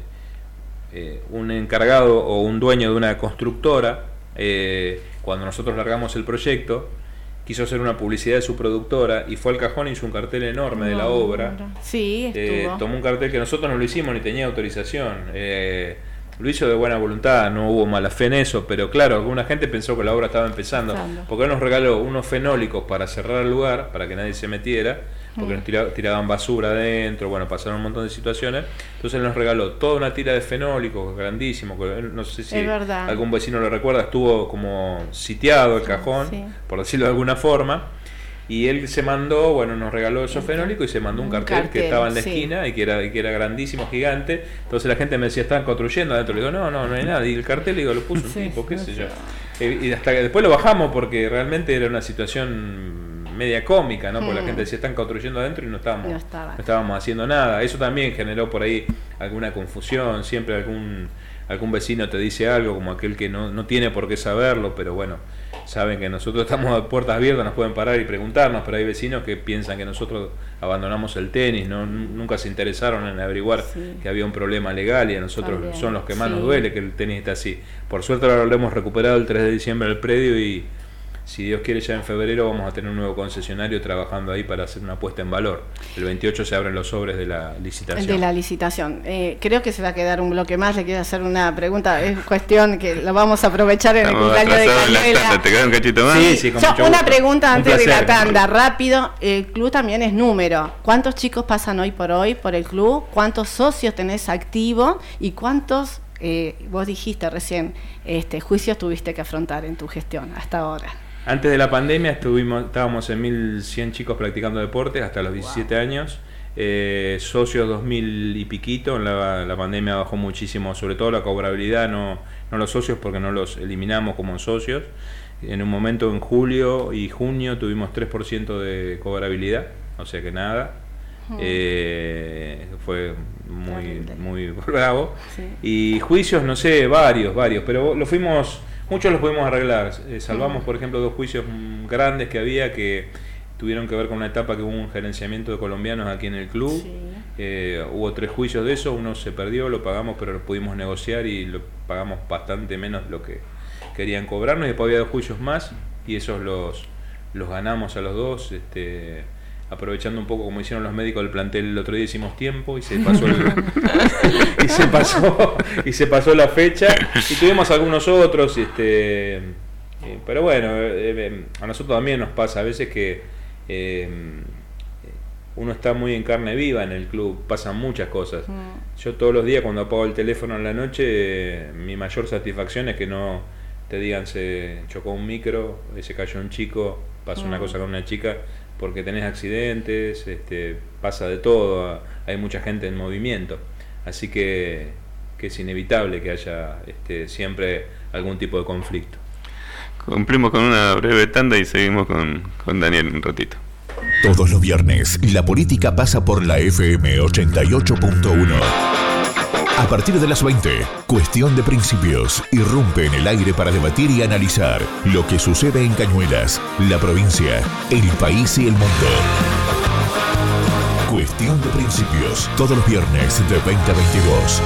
eh, un encargado o un dueño de una constructora, eh, cuando nosotros largamos el proyecto, quiso hacer una publicidad de su productora y fue al cajón y hizo un cartel enorme no, de la obra. Sí, estuvo. Eh, tomó un cartel que nosotros no lo hicimos ni tenía autorización. Eh, lo hizo de buena voluntad, no hubo mala fe en eso, pero claro, alguna gente pensó que la obra estaba empezando, empezando. porque él nos regaló unos fenólicos para cerrar el lugar, para que nadie se metiera, porque mm. nos tira, tiraban basura adentro, bueno, pasaron un montón de situaciones. Entonces él nos regaló toda una tira de fenólicos grandísimo, que no sé si algún vecino lo recuerda, estuvo como sitiado el cajón, sí. por decirlo de alguna forma, y él se mandó, bueno, nos regaló esos fenólicos y se mandó un, un cartel, cartel que estaba en la sí. esquina y que era, que era grandísimo, gigante. Entonces la gente me decía, están construyendo adentro. Le digo, no, no, no hay nada. Y el cartel, le digo, lo puso un sí, tipo, qué sé yo. Y hasta que después lo bajamos porque realmente era una situación media cómica, ¿no? Porque Mm. la gente decía, están construyendo adentro y no estábamos, No estaba. no estábamos haciendo nada. Eso también generó por ahí alguna confusión, siempre algún algún vecino te dice algo, como aquel que no, no tiene por qué saberlo, pero bueno, saben que nosotros estamos a puertas abiertas, nos pueden parar y preguntarnos, pero hay vecinos que piensan que nosotros abandonamos el tenis, no nunca se interesaron en averiguar Sí. que había un problema legal, y a nosotros También. son los que más Sí. nos duele que el tenis está así. Por suerte ahora lo hemos recuperado el tres de diciembre el predio, y si Dios quiere ya en febrero vamos a tener un nuevo concesionario trabajando ahí para hacer una puesta en valor. El veintiocho se abren los sobres de la licitación. De la licitación. Eh, creo que se va a quedar un bloque más. Le quiero hacer una pregunta. Es cuestión que la vamos a aprovechar en el Estamos cumpleaños de atrasados en la Cañuela. tanda, ¿te queda un cachito más? Sí, sí, con Yo, mucho una gusto. pregunta Un antes de placer. la tanda, rápido. El club también es número. ¿Cuántos chicos pasan hoy por hoy por el club? ¿Cuántos socios tenés activos? ¿Y cuántos, eh, vos dijiste recién, este, juicios tuviste que afrontar en tu gestión hasta ahora? Antes de la pandemia estuvimos, estábamos en mil cien chicos practicando deportes hasta los diecisiete wow. años, eh, socios dos mil y piquito. En la, la pandemia bajó muchísimo, sobre todo la cobrabilidad, no, no los socios porque no los eliminamos como socios. En un momento en julio y junio tuvimos tres por ciento de cobrabilidad, o sea que nada. Hmm. Eh, fue muy, muy bravo. Sí. Y juicios, no sé, varios, varios, pero lo fuimos... Muchos los pudimos arreglar. Eh, salvamos, por ejemplo, dos juicios grandes que había que tuvieron que ver con una etapa que hubo un gerenciamiento de colombianos aquí en el club. Sí. Eh, hubo tres juicios de eso, uno se perdió, lo pagamos, pero lo pudimos negociar y lo pagamos bastante menos de lo que querían cobrarnos. Y después había dos juicios más y esos los, los ganamos a los dos. Este, aprovechando un poco como hicieron los médicos del plantel el otro día, hicimos tiempo y se pasó el, y se pasó y se pasó la fecha, y tuvimos algunos otros, este, eh, pero bueno, eh, eh, a nosotros también nos pasa a veces que eh, uno está muy en carne viva en el club, pasan muchas cosas. Yo todos los días cuando apago el teléfono en la noche, eh, mi mayor satisfacción es que no te digan se chocó un micro, se cayó un chico, pasó una cosa con una chica, porque tenés accidentes, este, pasa de todo, hay mucha gente en movimiento, así que, que es inevitable que haya este, siempre algún tipo de conflicto. Cumplimos con una breve tanda y seguimos con, con Daniel un ratito. Todos los viernes, la política pasa por la F M ochenta y ocho punto uno. A partir de las veinte, Cuestión de Principios irrumpe en el aire para debatir y analizar lo que sucede en Cañuelas, la provincia, el país y el mundo. Cuestión de Principios, todos los viernes de veinte a veintidós.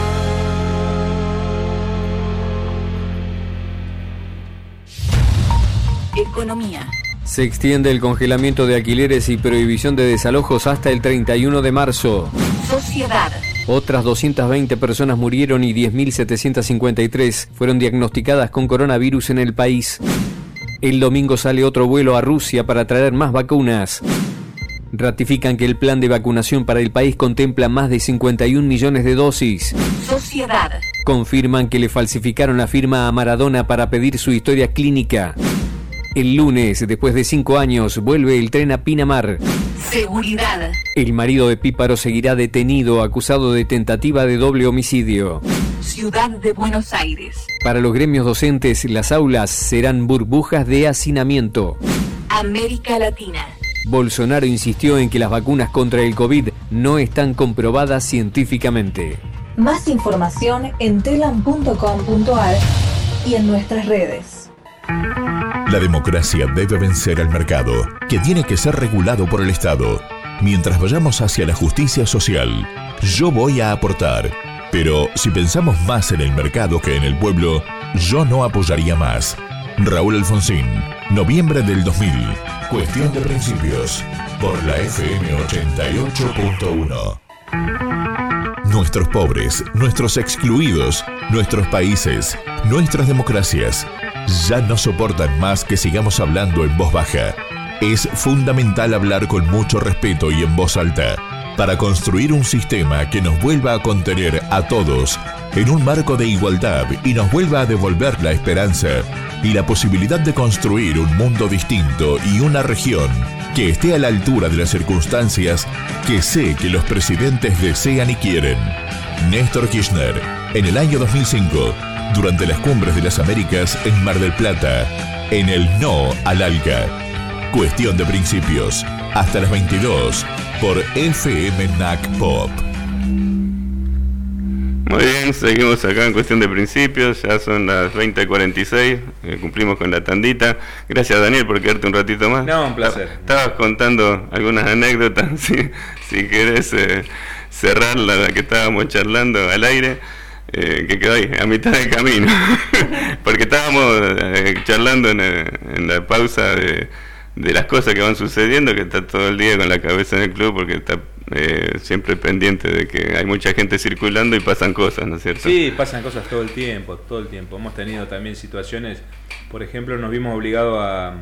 Economía. Se extiende el congelamiento de alquileres y prohibición de desalojos hasta el treinta y uno de marzo. Sociedad. Otras doscientas veinte personas murieron y diez mil setecientas cincuenta y tres fueron diagnosticadas con coronavirus en el país. El domingo sale otro vuelo a Rusia para traer más vacunas. Ratifican que el plan de vacunación para el país contempla más de cincuenta y un millones de dosis. Sociedad. Confirman que le falsificaron la firma a Maradona para pedir su historia clínica. El lunes, después de cinco años, vuelve el tren a Pinamar. Seguridad. El marido de Píparo seguirá detenido, acusado de tentativa de doble homicidio. Ciudad de Buenos Aires. Para los gremios docentes, las aulas serán burbujas de hacinamiento. América Latina. Bolsonaro insistió en que las vacunas contra el COVID no están comprobadas científicamente. Más información en telam punto com punto ar y en nuestras redes. La democracia debe vencer al mercado, que tiene que ser regulado por el Estado. Mientras vayamos hacia la justicia social, yo voy a aportar. Pero si pensamos más en el mercado que en el pueblo, yo no apoyaría más. Raúl Alfonsín, noviembre del dos mil. Cuestión de Principios, por la F M ochenta y ocho punto uno. Nuestros pobres, nuestros excluidos, nuestros países, nuestras democracias ya no soportan más que sigamos hablando en voz baja. Es fundamental hablar con mucho respeto y en voz alta para construir un sistema que nos vuelva a contener a todos en un marco de igualdad y nos vuelva a devolver la esperanza y la posibilidad de construir un mundo distinto y una región que esté a la altura de las circunstancias que sé que los presidentes desean y quieren. Néstor Kirchner, en el año dos mil cinco, durante las Cumbres de las Américas en Mar del Plata, en el No al ALCA. Cuestión de Principios, hasta las veintidós, por F M N A C Pop. Muy bien, seguimos acá en Cuestión de Principios, ya son las veinte cuarenta y seis, eh, cumplimos con la tandita. Gracias, Daniel, por quedarte un ratito más. No, un placer. Estabas contando algunas anécdotas, si, si querés eh, cerrar la, la que estábamos charlando al aire, eh, que quedó ahí, a mitad del camino, porque estábamos eh, charlando en, en la pausa de, de las cosas que van sucediendo, que está todo el día con la cabeza en el club, porque está Eh, siempre pendiente de que hay mucha gente circulando y pasan cosas, ¿no es cierto? Sí, pasan cosas todo el tiempo, todo el tiempo. Hemos tenido también situaciones, por ejemplo, nos vimos obligados a,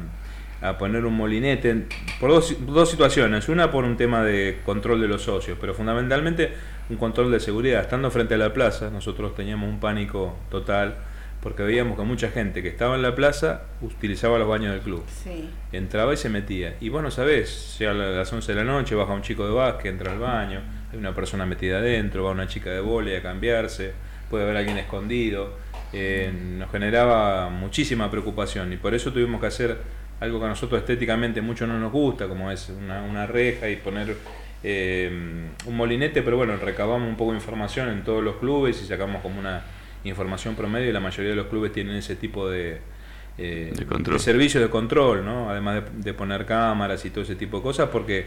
a poner un molinete por dos, dos situaciones. Una por un tema de control de los socios, pero fundamentalmente un control de seguridad. Estando frente a la plaza, nosotros teníamos un pánico total, porque veíamos que mucha gente que estaba en la plaza utilizaba los baños del club. Sí. Entraba y se metía. Y vos no sabés, llega a las once de la noche, baja un chico de básquet, entra al baño, hay una persona metida adentro, va una chica de vóley a cambiarse, puede haber alguien escondido. Eh, nos generaba muchísima preocupación y por eso tuvimos que hacer algo que a nosotros estéticamente mucho no nos gusta, como es una, una reja y poner eh, un molinete, pero bueno, recabamos un poco de información en todos los clubes y sacamos como una información promedio y la mayoría de los clubes tienen ese tipo de, eh, de, control. de servicios de control, ¿no? Además de, de poner cámaras y todo ese tipo de cosas, porque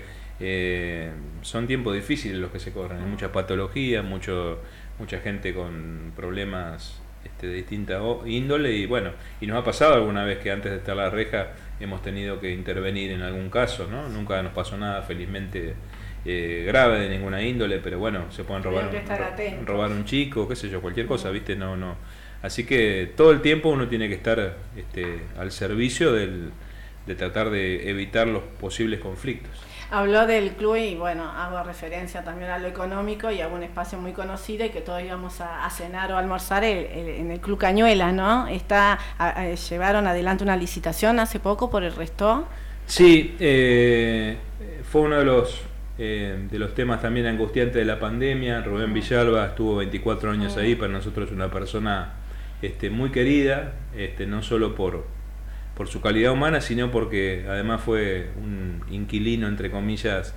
eh, son tiempos difíciles los que se corren, hay mucha patología, mucho, mucha gente con problemas este, de distinta índole y bueno, y nos ha pasado alguna vez que antes de estar la reja hemos tenido que intervenir en algún caso, ¿no? Nunca nos pasó nada felizmente Eh, grave de ninguna índole, pero bueno, se pueden robar un, robar un chico, qué sé yo, cualquier cosa, ¿viste? No, no. Así que todo el tiempo uno tiene que estar este, al servicio del, de tratar de evitar los posibles conflictos. Habló del club y bueno, hago referencia también a lo económico y a un espacio muy conocido y que todos íbamos a, a cenar o a almorzar el, el, en el Club Cañuelas, ¿no? Está, a, a, llevaron adelante una licitación hace poco por el resto. Sí, eh, fue uno de los Eh, de los temas también angustiantes de la pandemia. Rubén Villalba estuvo veinticuatro años ahí, para nosotros es una persona este, muy querida, este, no solo por, por su calidad humana, sino porque además fue un inquilino, entre comillas,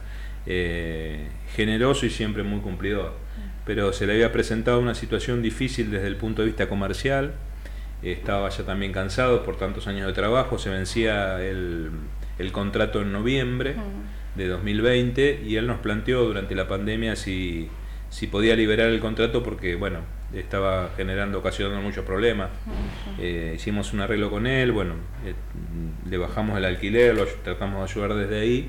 eh, generoso y siempre muy cumplidor. Pero se le había presentado una situación difícil desde el punto de vista comercial, eh, estaba ya también cansado por tantos años de trabajo, se vencía el, el contrato en noviembre de dos mil veinte y él nos planteó durante la pandemia si, si podía liberar el contrato porque bueno, estaba generando, ocasionando muchos problemas. Eh, hicimos un arreglo con él, bueno, eh, le bajamos el alquiler, lo tratamos de ayudar desde ahí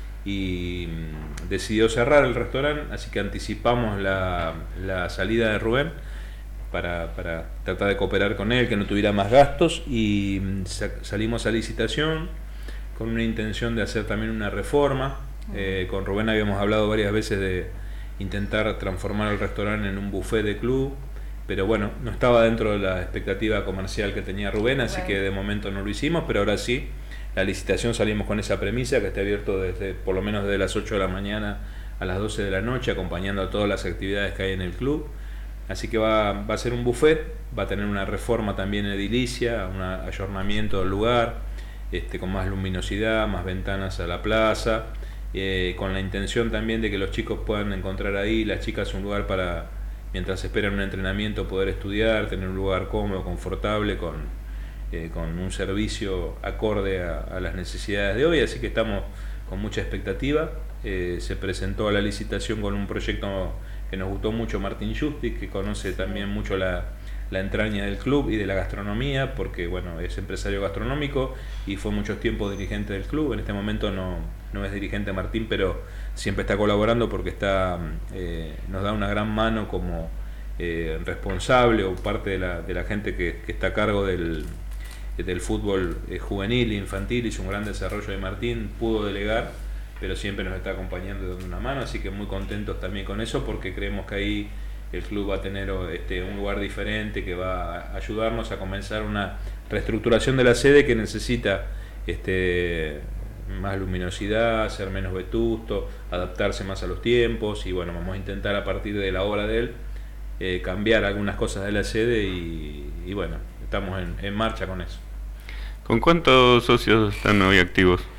y mm, decidió cerrar el restaurante, así que anticipamos la, la salida de Rubén para, para tratar de cooperar con él, que no tuviera más gastos y mm, sa salimos a licitación con una intención de hacer también una reforma. Eh, con Rubén habíamos hablado varias veces de intentar transformar el restaurante en un buffet de club, pero bueno, no estaba dentro de la expectativa comercial que tenía Rubén, así que de momento no lo hicimos, pero ahora sí, la licitación salimos con esa premisa, que esté abierto desde por lo menos desde las ocho de la mañana a las doce de la noche, acompañando a todas las actividades que hay en el club. Así que va, va a ser un buffet, va a tener una reforma también edilicia, un ayornamiento del lugar, Este, con más luminosidad, más ventanas a la plaza, eh, con la intención también de que los chicos puedan encontrar ahí, las chicas, un lugar para, mientras esperan un entrenamiento, poder estudiar, tener un lugar cómodo, confortable, con, eh, con un servicio acorde a, a las necesidades de hoy, así que estamos con mucha expectativa. Eh, se presentó a la licitación con un proyecto que nos gustó mucho, Martín Justi, que conoce también mucho la la entraña del club y de la gastronomía, porque bueno, es empresario gastronómico y fue muchos tiempos dirigente del club. En este momento no, no es dirigente Martín, pero siempre está colaborando porque está eh, nos da una gran mano como eh, responsable o parte de la, de la gente que, que está a cargo del, del fútbol eh, juvenil e infantil. Hizo un gran desarrollo de Martín, pudo delegar, pero siempre nos está acompañando y dando una mano, así que muy contentos también con eso, porque creemos que ahí el club va a tener este, un lugar diferente que va a ayudarnos a comenzar una reestructuración de la sede que necesita este, más luminosidad, ser menos vetusto, adaptarse más a los tiempos y bueno, vamos a intentar a partir de la obra de él eh, cambiar algunas cosas de la sede y, y bueno, estamos en, en marcha con eso. ¿Con cuántos socios están hoy activos?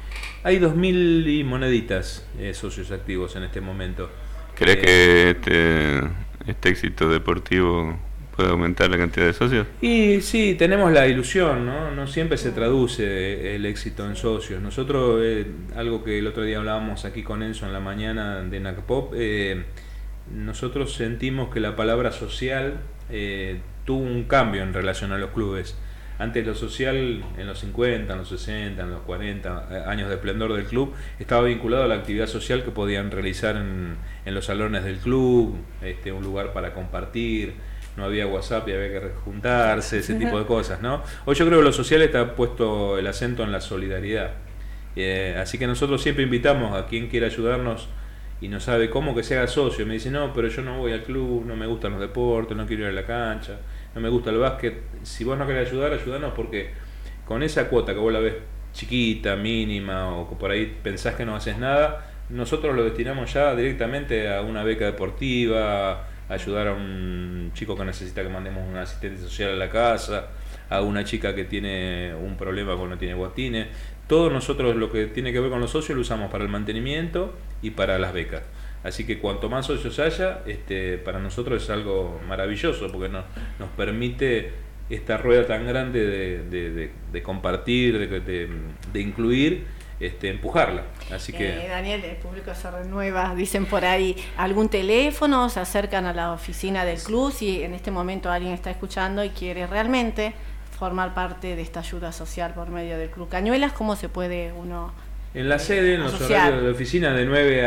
Hay dos mil y moneditas eh, socios activos en este momento. ¿Crees eh, que este, este éxito deportivo puede aumentar la cantidad de socios? Y sí, tenemos la ilusión, ¿no? No siempre se traduce el éxito en socios. Nosotros, eh, algo que el otro día hablábamos aquí con Enzo en la mañana de NACPOP, eh, nosotros sentimos que la palabra social eh, tuvo un cambio en relación a los clubes. Antes lo social, en los cincuenta, en los sesenta, en los cuarenta años de esplendor del club, estaba vinculado a la actividad social que podían realizar en, en los salones del club, este, un lugar para compartir, no había WhatsApp y había que juntarse, ese tipo de cosas, ¿no? Hoy yo creo que lo social está puesto el acento en la solidaridad. Eh, así que nosotros siempre invitamos a quien quiera ayudarnos y no sabe cómo, que se haga socio. Me dice, no, pero yo no voy al club, no me gustan los deportes, no quiero ir a la cancha, no me gusta el básquet. Si vos no querés ayudar, ayudanos, porque con esa cuota que vos la ves chiquita, mínima, o que por ahí pensás que no haces nada, nosotros lo destinamos ya directamente a una beca deportiva, a ayudar a un chico que necesita que mandemos un asistente social a la casa, a una chica que tiene un problema cuando tiene guatines. Todo nosotros lo que tiene que ver con los socios lo usamos para el mantenimiento y para las becas. Así que cuanto más socios haya, este, para nosotros es algo maravilloso, porque nos, nos permite esta rueda tan grande de, de, de, de compartir, de, de, de incluir, este, empujarla. Así que eh, Daniel, el público se renueva, dicen por ahí, ¿algún teléfono? ¿Se acercan a la oficina del club? Si en este momento alguien está escuchando y quiere realmente formar parte de esta ayuda social por medio del Club Cañuelas, ¿cómo se puede uno en la sede, en los asociar? Horarios de oficina de nueve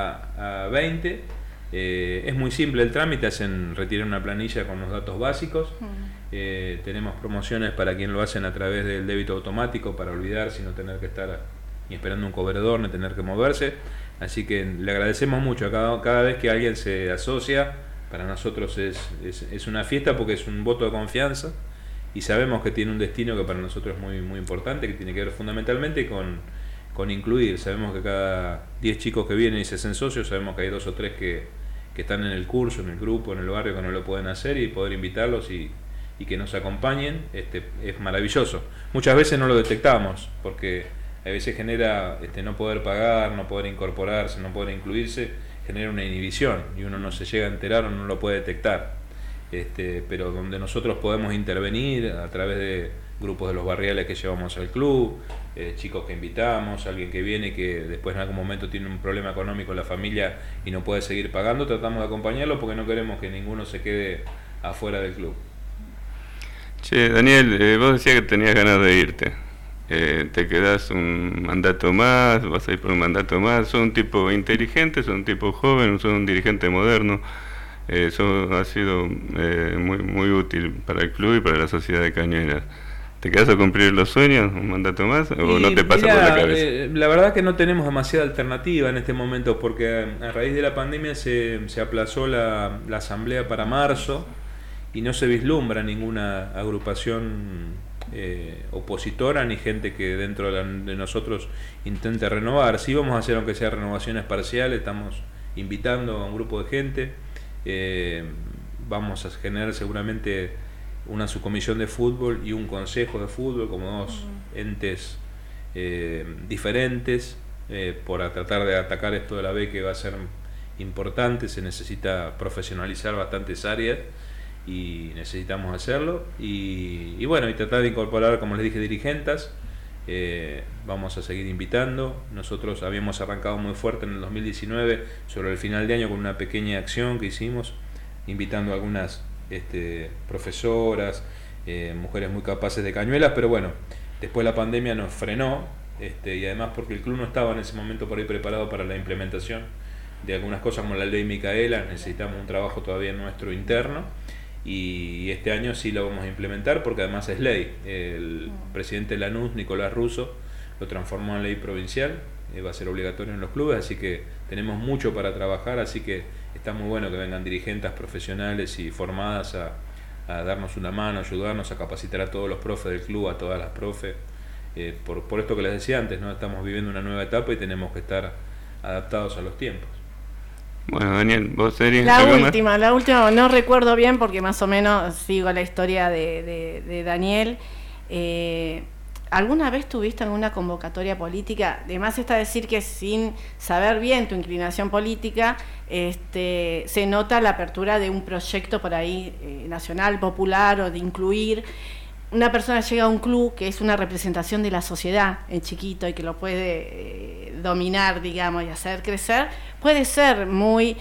a veinte, eh, es muy simple el trámite, hacen retirar una planilla con los datos básicos, mm. eh, tenemos promociones para quien lo hacen a través del débito automático, para olvidarse y no tener que estar ni esperando un cobrador, ni tener que moverse, así que le agradecemos mucho a cada, cada vez que alguien se asocia. Para nosotros es, es, es una fiesta, porque es un voto de confianza y sabemos que tiene un destino que para nosotros es muy, muy importante, que tiene que ver fundamentalmente con, con incluir. Sabemos que cada diez chicos que vienen y se hacen socios, sabemos que hay dos o tres que, que están en el curso, en el grupo, en el barrio, que no lo pueden hacer, y poder invitarlos y, y que nos acompañen este, es maravilloso. Muchas veces no lo detectamos, porque a veces genera este, no poder pagar, no poder incorporarse, no poder incluirse, genera una inhibición y uno no se llega a enterar o no lo puede detectar. Este, pero donde nosotros podemos intervenir a través de grupos de los barriales que llevamos al club, eh, chicos que invitamos, alguien que viene que después en algún momento tiene un problema económico en la familia y no puede seguir pagando, tratamos de acompañarlo porque no queremos que ninguno se quede afuera del club. Che, Daniel, eh, vos decías que tenías ganas de irte. Eh, te quedás un mandato más, vas a ir por un mandato más. Sos un tipo inteligente, sos un tipo joven, sos un dirigente moderno. Eh, eso ha sido eh, muy muy útil para el club y para la sociedad de Cañuelas. ¿Te quedas a cumplir los sueños, un mandato más, o y, no te pasa mirá, por la cabeza? Eh, la verdad que no tenemos demasiada alternativa en este momento, porque a raíz de la pandemia se, se aplazó la, la asamblea para marzo y no se vislumbra ninguna agrupación eh, opositora ni gente que dentro de, la, de nosotros intente renovar. Sí vamos a hacer, aunque sea renovaciones parciales, estamos invitando a un grupo de gente. Eh, vamos a generar seguramente una subcomisión de fútbol y un consejo de fútbol como dos uh-huh. entes eh, diferentes eh, por tratar de atacar esto de la B, que va a ser importante. Se necesita profesionalizar bastantes áreas y necesitamos hacerlo y, y bueno, y tratar de incorporar, como les dije, dirigentes. Eh, vamos a seguir invitando. Nosotros habíamos arrancado muy fuerte en el dos mil diecinueve sobre el final de año con una pequeña acción que hicimos, invitando a algunas este, profesoras, eh, mujeres muy capaces de Cañuelas, pero bueno, después la pandemia nos frenó, este, y además porque el club no estaba en ese momento por ahí preparado para la implementación de algunas cosas como la ley Micaela. Necesitamos un trabajo todavía nuestro interno. Y este año sí lo vamos a implementar porque además es ley. El presidente Lanús, Nicolás Russo, lo transformó en ley provincial, eh, va a ser obligatorio en los clubes, así que tenemos mucho para trabajar, así que está muy bueno que vengan dirigentes profesionales y formadas a, a darnos una mano, ayudarnos a capacitar a todos los profes del club, a todas las profes, eh, por, por esto que les decía antes, ¿no? Estamos viviendo una nueva etapa y tenemos que estar adaptados a los tiempos. Bueno, Daniel, ¿vos serías La algo última, más? la última, no recuerdo bien porque más o menos sigo la historia de, de, de Daniel. Eh, ¿alguna vez tuviste alguna convocatoria política? Además está decir que sin saber bien tu inclinación política, este, se nota la apertura de un proyecto por ahí eh, nacional, popular, o de incluir. Una persona llega a un club que es una representación de la sociedad en chiquito y que lo puede eh, dominar, digamos, y hacer crecer, puede ser muy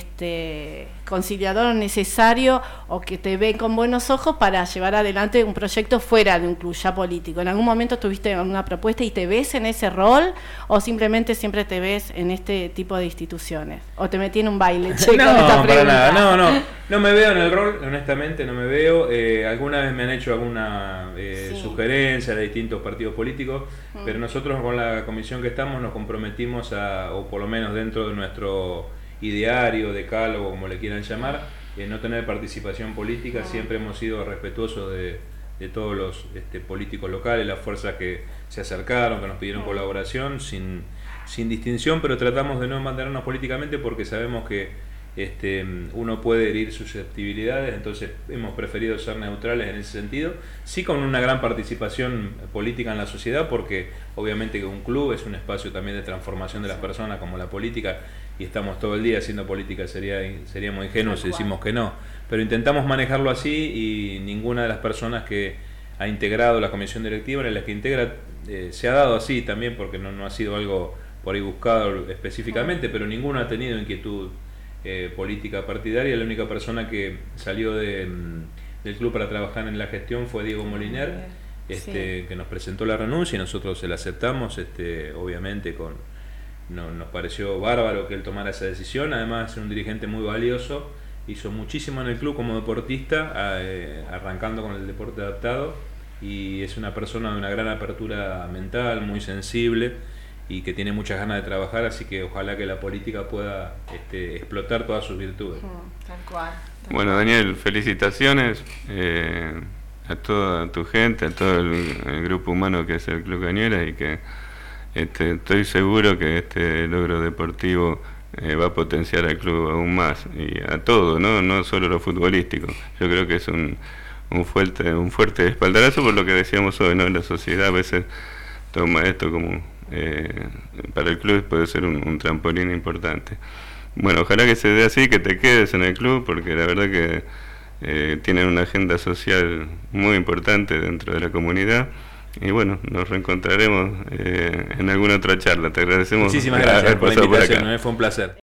este, conciliador, necesario, o que te ve con buenos ojos para llevar adelante un proyecto fuera de un club ya político. ¿En algún momento tuviste alguna propuesta y te ves en ese rol, o simplemente siempre te ves en este tipo de instituciones? ¿O te metí en un baile? Che, no, con esta para nada, no, no, no. No me veo en el rol, honestamente no me veo. Eh, alguna vez me han hecho alguna eh, sí. sugerencia de distintos partidos políticos, mm. pero nosotros con la comisión que estamos nos comprometimos a, o por lo menos dentro de nuestro ideario, decálogo, como le quieran llamar, eh, no tener participación política. Mm. Siempre hemos sido respetuosos de, de todos los este, políticos locales, las fuerzas que se acercaron, que nos pidieron mm. colaboración, sin, sin distinción, pero tratamos de no mantenernos políticamente porque sabemos que Este, uno puede herir susceptibilidades, entonces hemos preferido ser neutrales en ese sentido, sí con una gran participación política en la sociedad, porque obviamente que un club es un espacio también de transformación de las personas, como la política, y estamos todo el día haciendo política, sería seríamos ingenuos si decimos que no, pero intentamos manejarlo así, y ninguna de las personas que ha integrado la comisión directiva, en la que integra, eh, se ha dado así también, porque no, no ha sido algo por ahí buscado específicamente, pero ninguno ha tenido inquietud Eh, política partidaria. La única persona que salió de, del club para trabajar en la gestión fue Diego Moliner, este, sí. que nos presentó la renuncia y nosotros se la aceptamos, este, obviamente con no, nos pareció bárbaro que él tomara esa decisión. Además es un dirigente muy valioso, hizo muchísimo en el club como deportista, eh, arrancando con el deporte adaptado, y es una persona de una gran apertura mental, muy sensible, y que tiene muchas ganas de trabajar, así que ojalá que la política pueda este, explotar todas sus virtudes. Mm, tal cual. Tal bueno, Daniel, felicitaciones eh, a toda tu gente, a todo el, el grupo humano que es el Club Cañuelas, y que este, estoy seguro que este logro deportivo eh, va a potenciar al club aún más, y a todo, no, no solo lo futbolístico. Yo creo que es un, un fuerte, un fuerte espaldarazo, por lo que decíamos hoy, ¿no? La sociedad a veces toma esto como Eh, para el club puede ser un, un trampolín importante. Bueno, ojalá que se dé así, que te quedes en el club, porque la verdad que eh, tienen una agenda social muy importante dentro de la comunidad. Y bueno, nos reencontraremos eh, en alguna otra charla. Te agradecemos. Muchísimas gracias por la invitación, por fue un placer.